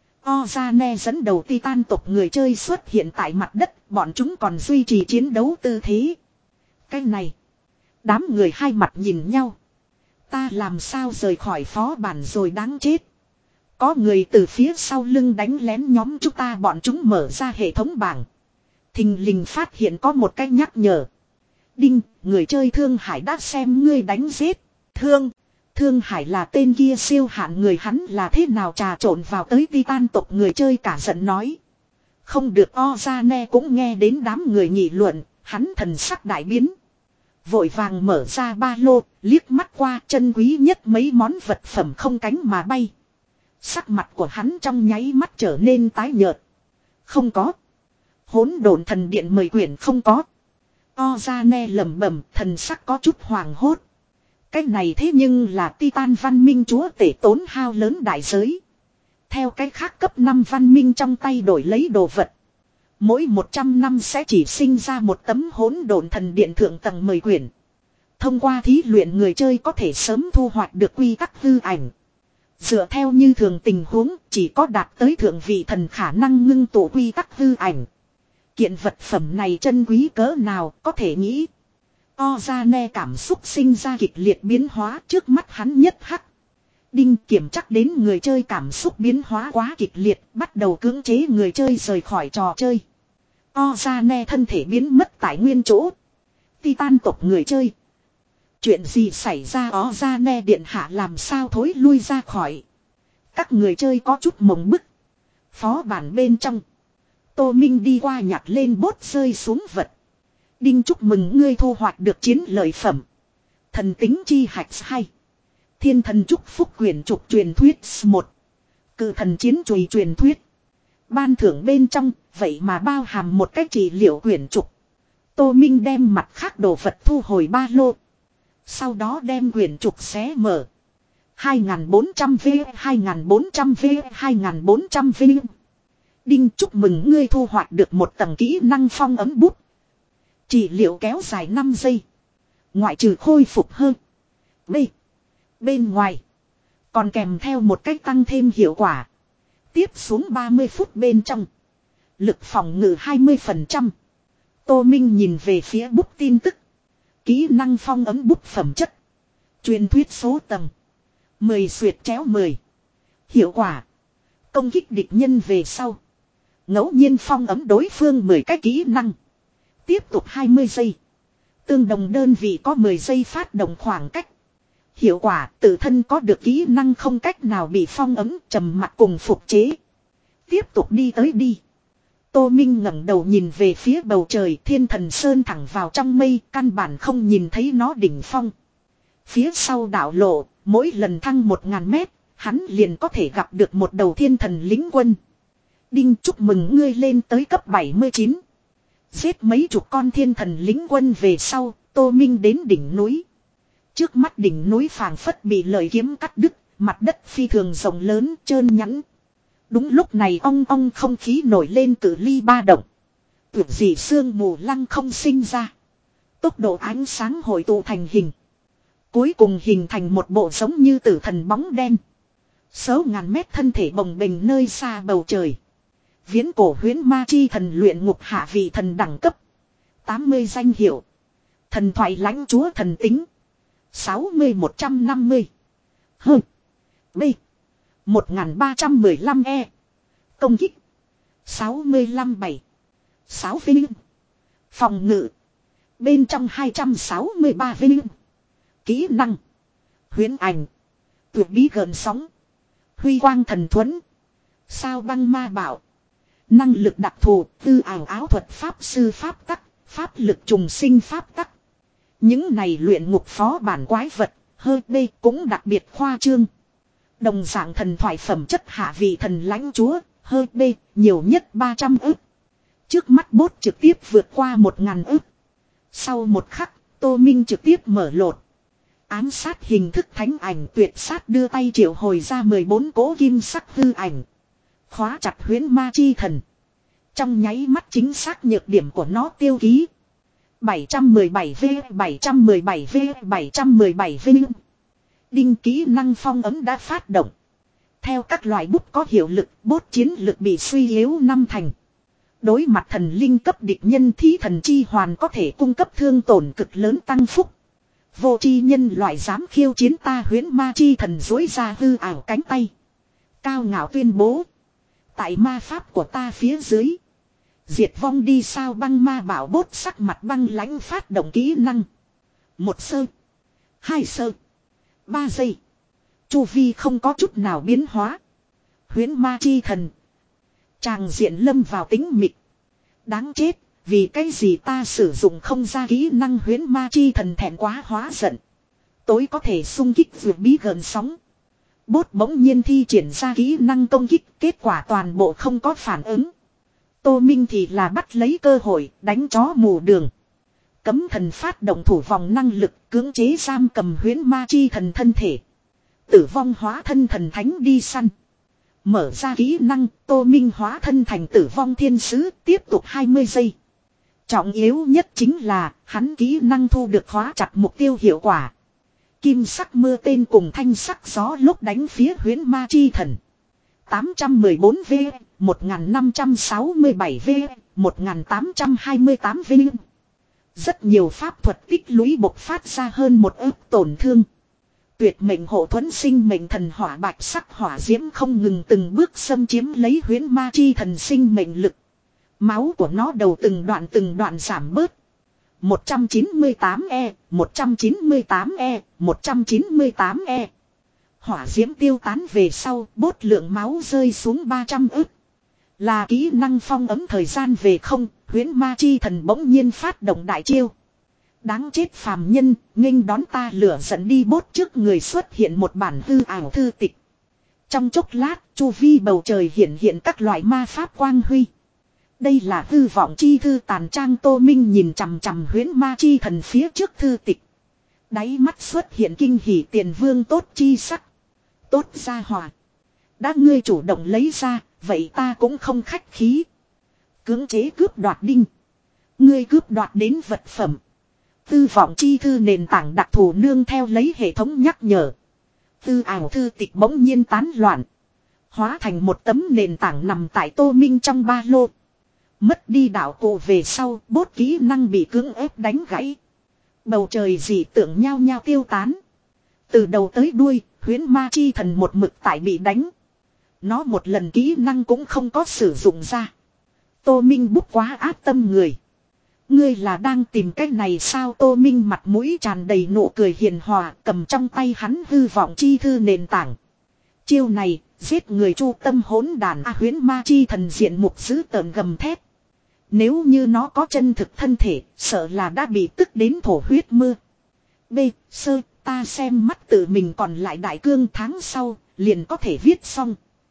Ozane dẫn đầu Titan tộc người chơi xuất hiện tại mặt đất, bọn chúng còn duy trì chiến đấu tư thế. Cái này. Đám người hai mặt nhìn nhau. Ta làm sao rời khỏi phó bản rồi đáng chết. Có người từ phía sau lưng đánh lén nhóm chúng ta, bọn chúng mở ra hệ thống bảng. Thình lình phát hiện có một cái nhắc nhở. Đinh, người chơi Thương Hải đã xem ngươi đánh giết. Thương. Thương Hải là tên kia siêu hạn người, hắn là thế nào trà trộn vào tới Titan tộc, người chơi cả giận nói. Không được, Ozane cũng nghe đến đám người nghị luận, hắn thần sắc đại biến. Vội vàng mở ra ba lô, liếc mắt qua chân quý nhất mấy món vật phẩm không cánh mà bay. Sắc mặt của hắn trong nháy mắt trở nên tái nhợt. Không có. Hỗn độn thần điện mời quyển không có. Ozane lẩm bẩm, thần sắc có chút hoàng hốt. Cái này thế nhưng là Titan văn minh chúa tể tốn hao lớn đại giới. Theo cách khác cấp năm văn minh trong tay đổi lấy đồ vật. Mỗi một trăm năm sẽ chỉ sinh ra một tấm hỗn độn thần điện thượng tầng mười quyển. Thông qua thí luyện, người chơi có thể sớm thu hoạch được quy tắc hư ảnh. Dựa theo như thường tình huống, chỉ có đạt tới thượng vị thần khả năng ngưng tụ quy tắc hư ảnh. Kiện vật phẩm này chân quý cỡ nào có thể nghĩ. Ozane cảm xúc sinh ra kịch liệt biến hóa, trước mắt hắn nhất hắc. Đinh kiểm chắc đến người chơi cảm xúc biến hóa quá kịch liệt, bắt đầu cưỡng chế người chơi rời khỏi trò chơi. Ozane thân thể biến mất tại nguyên chỗ. Titan tộc người chơi. Chuyện gì xảy ra, Ozane điện hạ làm sao thối lui ra khỏi. Các người chơi có chút mộng bức. Phó bản bên trong. Tô Minh đi qua nhặt lên bốt rơi xuống vật. Đinh chúc mừng ngươi thu hoạch được chiến lợi phẩm. Thần tính chi hạch hai. Thiên thần chúc phúc quyển trục truyền thuyết một. Cự thần chiến chùy truyền thuyết. Ban thưởng bên trong, vậy mà bao hàm một cái trị liệu quyển trục. Tô Minh đem mặt khác đồ vật thu hồi ba lô. Sau đó đem quyển trục xé mở. hai nghìn bốn trăm V, hai nghìn bốn trăm V, hai nghìn bốn trăm V. Đinh chúc mừng ngươi thu hoạch được một tầng kỹ năng phong ấm bút. Trị liệu kéo dài năm giây. Ngoại trừ khôi phục hơn. B. Bên ngoài. Còn kèm theo một cách tăng thêm hiệu quả. Tiếp xuống ba mươi phút bên trong. Lực phòng ngự hai mươi phần trăm. Tô Minh nhìn về phía bút tin tức. Kỹ năng phong ấm bút phẩm chất. Truyền thuyết số tầng. mười xuyệt chéo mười. Hiệu quả. Công kích địch nhân về sau. Ngẫu nhiên phong ấm đối phương mười cái kỹ năng. Tiếp tục hai mươi giây. Tương đồng đơn vị có mười giây phát động khoảng cách. Hiệu quả tự thân có được kỹ năng không cách nào bị phong ấm, trầm mặc cùng phục chế. Tiếp tục đi tới đi. Tô Minh ngẩng đầu nhìn về phía bầu trời, Thiên Thần Sơn thẳng vào trong mây, căn bản không nhìn thấy nó đỉnh phong. Phía sau đảo lộ, mỗi lần thăng một ngàn mét, hắn liền có thể gặp được một đầu thiên thần lính quân. Đinh chúc mừng ngươi lên tới cấp bảy mươi chín. Giết mấy chục con thiên thần lính quân về sau, Tô Minh đến đỉnh núi. Trước mắt đỉnh núi phảng phất bị lợi kiếm cắt đứt, mặt đất phi thường rộng lớn, trơn nhẵn. Đúng lúc này ong ong không khí nổi lên cự ly ba động. Tưởng gì sương mù lăng không sinh ra. Tốc độ ánh sáng hội tụ thành hình. Cuối cùng hình thành một bộ giống như tử thần bóng đen. Số ngàn mét thân thể bồng bềnh nơi xa bầu trời. Viễn cổ huyễn ma chi thần luyện ngục hạ vị thần đẳng cấp. tám mươi danh hiệu. Thần thoại lãnh chúa thần tính. sáu mươi một trăm năm mươi. H. B. một nghìn ba trăm mười lăm E. Công kích. sáu mươi lăm bảy. sáu vinh. Phòng ngự. Bên trong hai trăm sáu mươi ba vinh. Kỹ năng. Huyễn ảnh. Tuyệt bí gần sóng. Huy quang thần thuẫn. Sao băng ma bảo. Năng lực đặc thù, tư ảo áo thuật pháp sư pháp tắc, pháp lực trùng sinh pháp tắc. Những này luyện ngục phó bản quái vật, hơi B cũng đặc biệt khoa trương. Đồng dạng thần thoại phẩm chất hạ vị thần lãnh chúa, hơi B, nhiều nhất ba trăm ức. Trước mắt bốt trực tiếp vượt qua một ngàn ức. Sau một khắc, Tô Minh trực tiếp mở lột. Ám sát hình thức thánh ảnh tuyệt sát đưa tay triệu hồi ra mười bốn cỗ kim sắc hư ảnh. Khóa chặt huyễn ma chi thần. Trong nháy mắt chính xác nhược điểm của nó tiêu ký. bảy trăm mười bảy V, bảy trăm mười bảy V, bảy trăm mười bảy V. Đinh kỹ năng phong ấm đã phát động. Theo các loại bút có hiệu lực, bốt chiến lực bị suy yếu năm thành. Đối mặt thần linh cấp địch nhân, thí thần chi hoàn có thể cung cấp thương tổn cực lớn tăng phúc. Vô chi nhân loại dám khiêu chiến ta, huyễn ma chi thần dối ra hư ảo cánh tay. Cao ngạo tuyên bố. Tại ma pháp của ta phía dưới. Diệt vong đi, sao băng ma bảo bốt sắc mặt băng lãnh phát động kỹ năng. Một sơ. Hai sơ. Ba giây. Chu vi không có chút nào biến hóa. Huyễn ma chi thần. Tràng diện lâm vào tính mịt. Đáng chết, vì cái gì ta sử dụng không ra kỹ năng huyễn ma chi thần thẹn quá hóa giận. Tối có thể xung kích vượt bí gần sóng. Bốt bỗng nhiên thi triển ra kỹ năng công kích, kết quả toàn bộ không có phản ứng. Tô Minh thì là bắt lấy cơ hội, đánh chó mù đường. Cấm thần phát động thủ vòng năng lực, cưỡng chế giam cầm huyễn ma chi thần thân thể. Tử vong hóa thân thần thánh đi săn. Mở ra kỹ năng, Tô Minh hóa thân thành tử vong thiên sứ, tiếp tục hai mươi giây. Trọng yếu nhất chính là, hắn kỹ năng thu được khóa chặt mục tiêu hiệu quả. Kim sắc mưa tên cùng thanh sắc gió lúc đánh phía huyễn ma chi thần. tám trăm mười bốn V, một nghìn năm trăm sáu mươi bảy V, một nghìn tám trăm hai mươi tám V. Rất nhiều pháp thuật tích lũy bộc phát ra hơn một ức tổn thương. Tuyệt mệnh hộ thuẫn sinh mệnh thần hỏa bạch sắc hỏa diễm không ngừng từng bước xâm chiếm lấy huyễn ma chi thần sinh mệnh lực. Máu của nó đầu từng đoạn từng đoạn giảm bớt. một trăm chín mươi tám E, một trăm chín mươi tám E, một trăm chín mươi tám E. Hỏa diễm tiêu tán về sau, bốt lượng máu rơi xuống ba trăm ức. Là kỹ năng phong ấm thời gian về không, huyễn ma chi thần bỗng nhiên phát động đại chiêu. Đáng chết phàm nhân, nghênh đón ta lửa giận đi bốt trước người xuất hiện một bản hư ảo thư tịch. Trong chốc lát, chu vi bầu trời hiện hiện các loại ma pháp quang huy. Đây là hư vọng chi thư tàn trang. Tô Minh nhìn chằm chằm huyễn ma chi thần phía trước thư tịch. Đáy mắt xuất hiện kinh hỉ tiền vương tốt chi sắc. Tốt ra hòa. Đã ngươi chủ động lấy ra, vậy ta cũng không khách khí. Cưỡng chế cướp đoạt đinh. Ngươi cướp đoạt đến vật phẩm. Tư vọng chi thư nền tảng đặc thù nương theo lấy hệ thống nhắc nhở. Tư ảo thư tịch bỗng nhiên tán loạn. Hóa thành một tấm nền tảng nằm tại Tô Minh trong ba lô. Mất đi đạo cụ về sau, bốt kỹ năng bị cưỡng ép đánh gãy. Bầu trời dị tượng nhao nhao tiêu tán. Từ đầu tới đuôi, huyễn ma chi thần một mực tại bị đánh. Nó một lần kỹ năng cũng không có sử dụng ra. Tô Minh bút quá ác tâm người. Ngươi là đang tìm cách này sao? Tô Minh mặt mũi tràn đầy nụ cười hiền hòa, cầm trong tay hắn hư vọng chi thư nền tảng. Chiêu này, giết người chu tâm hỗn đàn a. Huyễn ma chi thần diện mục dữ tợn gầm thét. Nếu như nó có chân thực thân thể, sợ là đã bị tức đến thổ huyết mưa. B. Sơ, ta xem mắt tự mình còn lại đại cương tháng sau, liền có thể viết xong.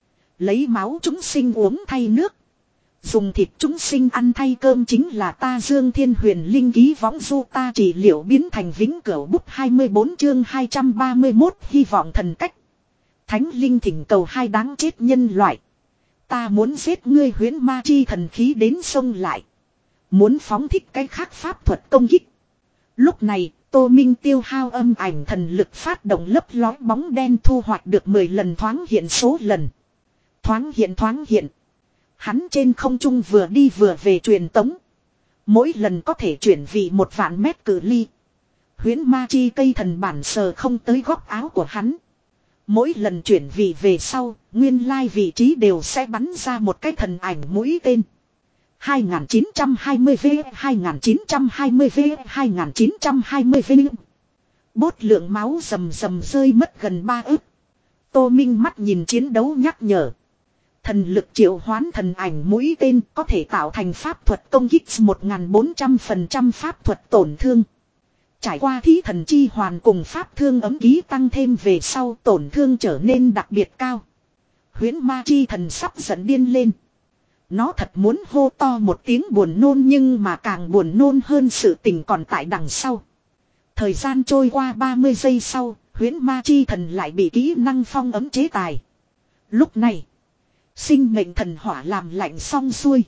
Lấy máu chúng sinh uống thay nước. Dùng thịt chúng sinh ăn thay cơm chính là ta Dương Thiên Huyền Linh ký võng du ta trị liệu biến thành vĩnh cửu bút hai mươi bốn chương hai trăm ba mươi mốt hy vọng thần cách. Thánh Linh thỉnh cầu hai đáng chết nhân loại. Ta muốn giết ngươi huyễn ma chi thần khí đến sông lại. Muốn phóng thích cái khác pháp thuật công kích. Lúc này, Tô Minh tiêu hao âm ảnh thần lực phát động lấp lói bóng đen thu hoạch được mười lần thoáng hiện số lần. Thoáng hiện thoáng hiện. Hắn trên không trung vừa đi vừa về truyền tống. Mỗi lần có thể chuyển vị một vạn mét cự ly. Huyễn ma chi cây thần bản sờ không tới góc áo của hắn. Mỗi lần chuyển vị về sau, nguyên lai vị trí đều sẽ bắn ra một cái thần ảnh mũi tên. hai nghìn chín trăm hai mươi V, hai nghìn chín trăm hai mươi V, hai nghìn chín trăm hai mươi V. Bốt lượng máu rầm rầm rơi mất gần ba ức. Tô Minh mắt nhìn chiến đấu nhắc nhở. Thần lực triệu hoán thần ảnh mũi tên có thể tạo thành pháp thuật công kích một nghìn bốn trăm phần trăm pháp thuật tổn thương. Trải qua thí thần chi hoàn cùng pháp thương ấm ký tăng thêm về sau tổn thương trở nên đặc biệt cao. Huyễn ma chi thần sắp giận điên lên. Nó thật muốn hô to một tiếng buồn nôn nhưng mà càng buồn nôn hơn sự tình còn tại đằng sau. Thời gian trôi qua ba mươi giây sau, huyễn ma chi thần lại bị kỹ năng phong ấm chế tài. Lúc này, sinh mệnh thần hỏa làm lạnh xong xuôi.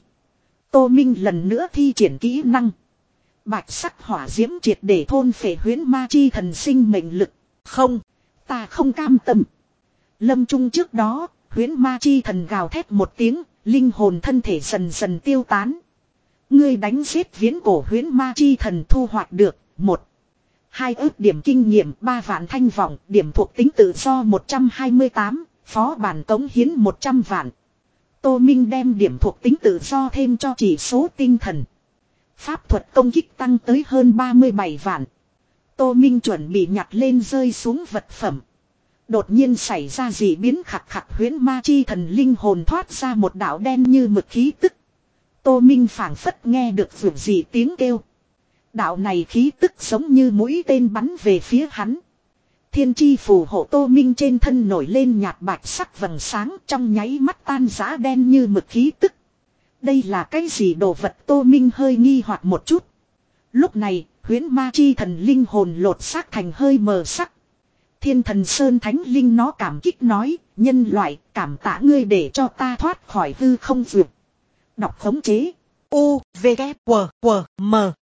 Tô Minh lần nữa thi triển kỹ năng. Bạch sắc hỏa diễm triệt để thôn phệ huyễn ma chi thần sinh mệnh lực. Không, ta không cam tâm. Lâm chung trước đó, huyễn ma chi thần gào thét một tiếng, linh hồn thân thể dần dần tiêu tán. Ngươi đánh giết viễn cổ huyễn ma chi thần thu hoạch được một hai ước điểm kinh nghiệm, ba vạn thanh vọng, điểm thuộc tính tự do một trăm hai mươi tám, phó bản cống hiến một trăm vạn. Tô Minh đem điểm thuộc tính tự do thêm cho chỉ số tinh thần. Pháp thuật công kích tăng tới hơn ba mươi bảy vạn. Tô Minh chuẩn bị nhặt lên rơi xuống vật phẩm. Đột nhiên xảy ra dị biến khặc khặc huyễn ma chi thần linh hồn thoát ra một đạo đen như mực khí tức. Tô Minh phảng phất nghe được vượt dị tiếng kêu. Đạo này khí tức giống như mũi tên bắn về phía hắn. Thiên chi phù hộ Tô Minh trên thân nổi lên nhạt bạch sắc vầng sáng trong nháy mắt tan rã đen như mực khí tức. Đây là cái gì đồ vật Tô Minh hơi nghi hoặc một chút. Lúc này huyễn ma chi thần linh hồn lột xác thành hơi mờ sắc. Thiên thần Sơn Thánh Linh nó cảm kích nói, nhân loại cảm tạ ngươi để cho ta thoát khỏi hư không vượt. Đọc khống chế. U, V, K, W, W, M.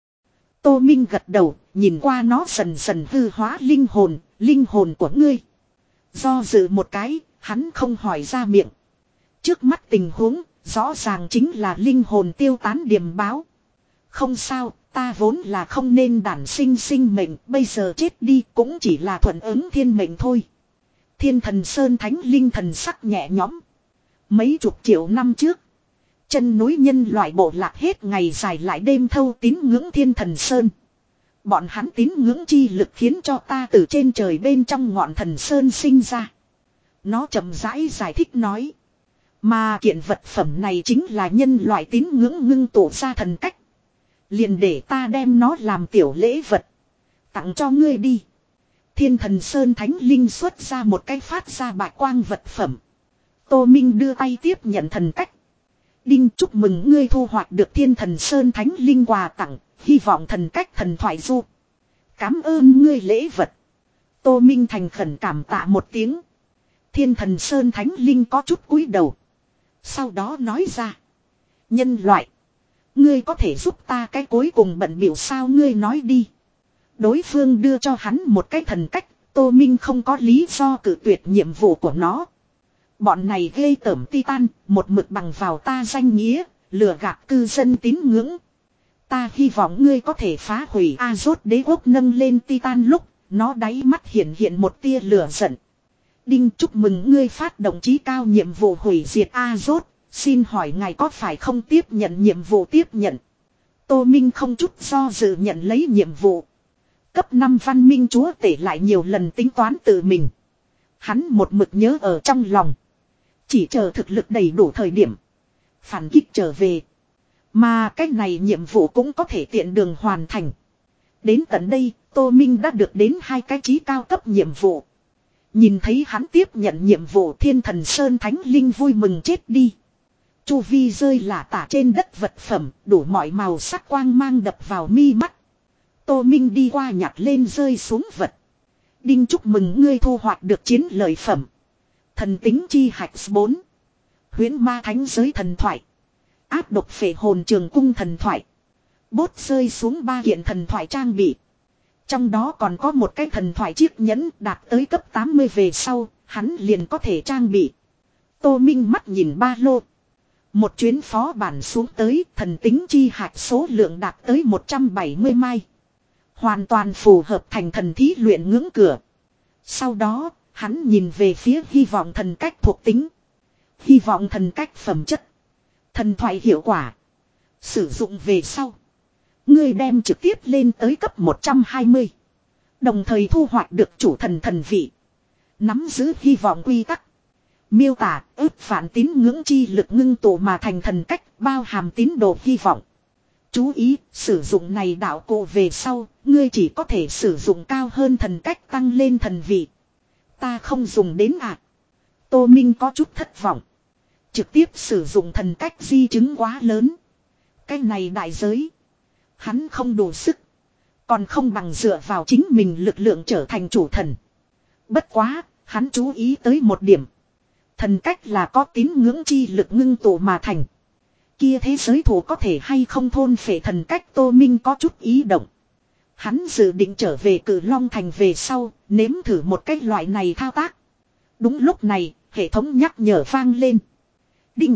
Tô Minh gật đầu, nhìn qua nó dần dần hư hóa linh hồn, linh hồn của ngươi. Do dự một cái, hắn không hỏi ra miệng. Trước mắt tình huống, rõ ràng chính là linh hồn tiêu tán điềm báo. Không sao, ta vốn là không nên đản sinh sinh mệnh, bây giờ chết đi cũng chỉ là thuận ứng thiên mệnh thôi. Thiên thần Sơn Thánh Linh thần sắc nhẹ nhõm. Mấy chục triệu năm trước, chân núi nhân loại bộ lạc hết ngày dài lại đêm thâu tín ngưỡng thiên thần Sơn. Bọn hắn tín ngưỡng chi lực khiến cho ta từ trên trời bên trong ngọn thần Sơn sinh ra. Nó chậm rãi giải, giải thích nói. Mà kiện vật phẩm này chính là nhân loại tín ngưỡng ngưng tụ ra thần cách. Liền để ta đem nó làm tiểu lễ vật. Tặng cho ngươi đi. Thiên thần Sơn Thánh Linh xuất ra một cái phát ra bạch quang vật phẩm. Tô Minh đưa tay tiếp nhận thần cách. Đinh chúc mừng ngươi thu hoạch được thiên thần Sơn Thánh Linh quà tặng. Hy vọng thần cách thần thoại du. Cảm ơn ngươi lễ vật. Tô Minh thành khẩn cảm tạ một tiếng. Thiên thần Sơn Thánh Linh có chút cúi đầu. Sau đó nói ra. Nhân loại. Ngươi có thể giúp ta cái cuối cùng bận biểu sao ngươi nói đi. Đối phương đưa cho hắn một cái thần cách. Tô Minh không có lý do cự tuyệt nhiệm vụ của nó. Bọn này ghê tởm Titan. Một mực bằng vào ta danh nghĩa. Lừa gạt cư dân tín ngưỡng. Ta hy vọng ngươi có thể phá hủy Azot đế quốc nâng lên Titan lúc. Nó đáy mắt hiện hiện một tia lửa giận. Đinh chúc mừng ngươi phát động chí cao nhiệm vụ hủy diệt Azot. Xin hỏi ngài có phải không tiếp nhận nhiệm vụ tiếp nhận. Tô Minh không chút do dự nhận lấy nhiệm vụ. Cấp năm văn minh chúa tể lại nhiều lần tính toán tự mình. Hắn một mực nhớ ở trong lòng. Chỉ chờ thực lực đầy đủ thời điểm. Phản kích trở về. Mà cái này nhiệm vụ cũng có thể tiện đường hoàn thành. Đến tận đây, Tô Minh đã được đến hai cái chí cao cấp nhiệm vụ. Nhìn thấy hắn tiếp nhận nhiệm vụ thiên thần Sơn Thánh Linh vui mừng chết đi. Chu vi rơi lả tả trên đất vật phẩm, đủ mọi màu sắc quang mang đập vào mi mắt. Tô Minh đi qua nhặt lên rơi xuống vật. Đinh chúc mừng ngươi thu hoạch được chiến lợi phẩm. Thần tính chi hạch bốn. Huyễn ma thánh giới thần thoại. Áp độc phệ hồn trường cung thần thoại. Bốt rơi xuống ba kiện thần thoại trang bị. Trong đó còn có một cái thần thoại chiếc nhẫn đạt tới cấp tám mươi về sau, hắn liền có thể trang bị. Tô Minh mắt nhìn ba lô. Một chuyến phó bản xuống tới, thần tính chi hạch số lượng đạt tới một trăm bảy mươi mai. Hoàn toàn phù hợp thành thần thí luyện ngưỡng cửa. Sau đó, hắn nhìn về phía hy vọng thần cách thuộc tính. Hy vọng thần cách phẩm chất. Thần thoại hiệu quả. Sử dụng về sau. Ngươi đem trực tiếp lên tới cấp một trăm hai mươi. Đồng thời thu hoạch được chủ thần thần vị. Nắm giữ hy vọng quy tắc. Miêu tả ước phản tín ngưỡng chi lực ngưng tụ mà thành thần cách bao hàm tín đồ hy vọng. Chú ý, sử dụng này đạo cụ về sau, ngươi chỉ có thể sử dụng cao hơn thần cách tăng lên thần vị. Ta không dùng đến ạ. À. Tô Minh có chút thất vọng. Trực tiếp sử dụng thần cách di chứng quá lớn. Cái này đại giới. Hắn không đủ sức. Còn không bằng dựa vào chính mình lực lượng trở thành chủ thần. Bất quá, hắn chú ý tới một điểm. Thần cách là có tín ngưỡng chi lực ngưng tụ mà thành. Kia thế giới thủ có thể hay không thôn phệ thần cách Tô Minh có chút ý động. Hắn dự định trở về Cử Long Thành về sau, nếm thử một cái loại này thao tác. Đúng lúc này, hệ thống nhắc nhở vang lên. Đinh.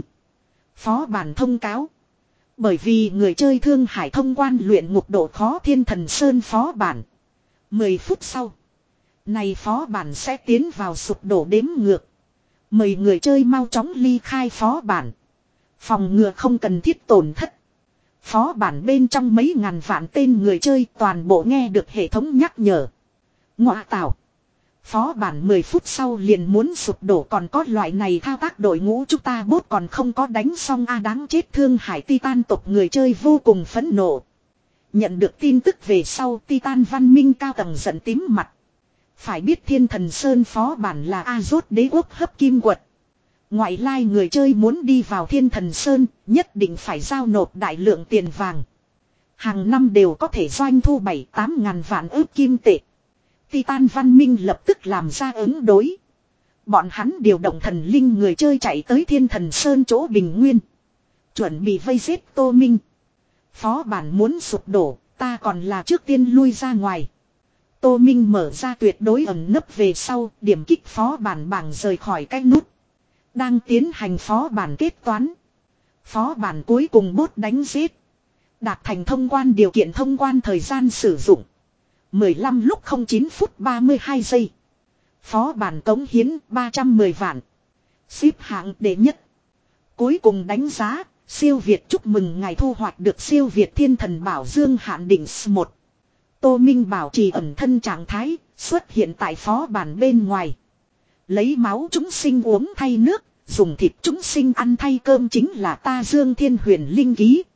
Phó bản thông cáo. Bởi vì người chơi Thương Hải thông quan luyện ngục độ khó Thiên Thần Sơn phó bản. mười phút sau. Này phó bản sẽ tiến vào sụp đổ đếm ngược. Mời người chơi mau chóng ly khai phó bản. Phòng ngừa không cần thiết tổn thất. Phó bản bên trong mấy ngàn vạn tên người chơi toàn bộ nghe được hệ thống nhắc nhở. Ngoạ tảo. Phó bản mười phút sau liền muốn sụp đổ, còn có loại này thao tác đội ngũ chúng ta bốt còn không có đánh xong a đáng chết. Thương Hải Titan tộc người chơi vô cùng phẫn nộ. Nhận được tin tức về sau, Titan văn minh cao tầng giận tím mặt. Phải biết Thiên Thần Sơn phó bản là Azot đế quốc hấp kim quật. Ngoại lai người chơi muốn đi vào Thiên Thần Sơn, nhất định phải giao nộp đại lượng tiền vàng. Hàng năm đều có thể doanh thu bảy tám ngàn vạn ức kim tệ. Titan văn minh lập tức làm ra ứng đối. Bọn hắn điều động thần linh người chơi chạy tới Thiên Thần Sơn chỗ bình nguyên. Chuẩn bị vây giết Tô Minh. Phó bản muốn sụp đổ, ta còn là trước tiên lui ra ngoài. Tô Minh mở ra tuyệt đối ẩn nấp về sau, điểm kích phó bản bảng rời khỏi cái nút. Đang tiến hành phó bản kết toán. Phó bản cuối cùng bốt đánh giết. Đạt thành thông quan điều kiện thông quan thời gian sử dụng. mười lăm lúc không chín phút ba mươi hai giây. Phó bản cống hiến ba trăm mười vạn. Xếp hạng đệ nhất. Cuối cùng đánh giá, siêu Việt chúc mừng ngài thu hoạch được siêu Việt Thiên Thần Bảo Dương hạn định S một. Tô Minh bảo trì ẩn thân trạng thái, xuất hiện tại phó bản bên ngoài. Lấy máu chúng sinh uống thay nước, dùng thịt chúng sinh ăn thay cơm chính là ta Dương Thiên Huyền linh ký.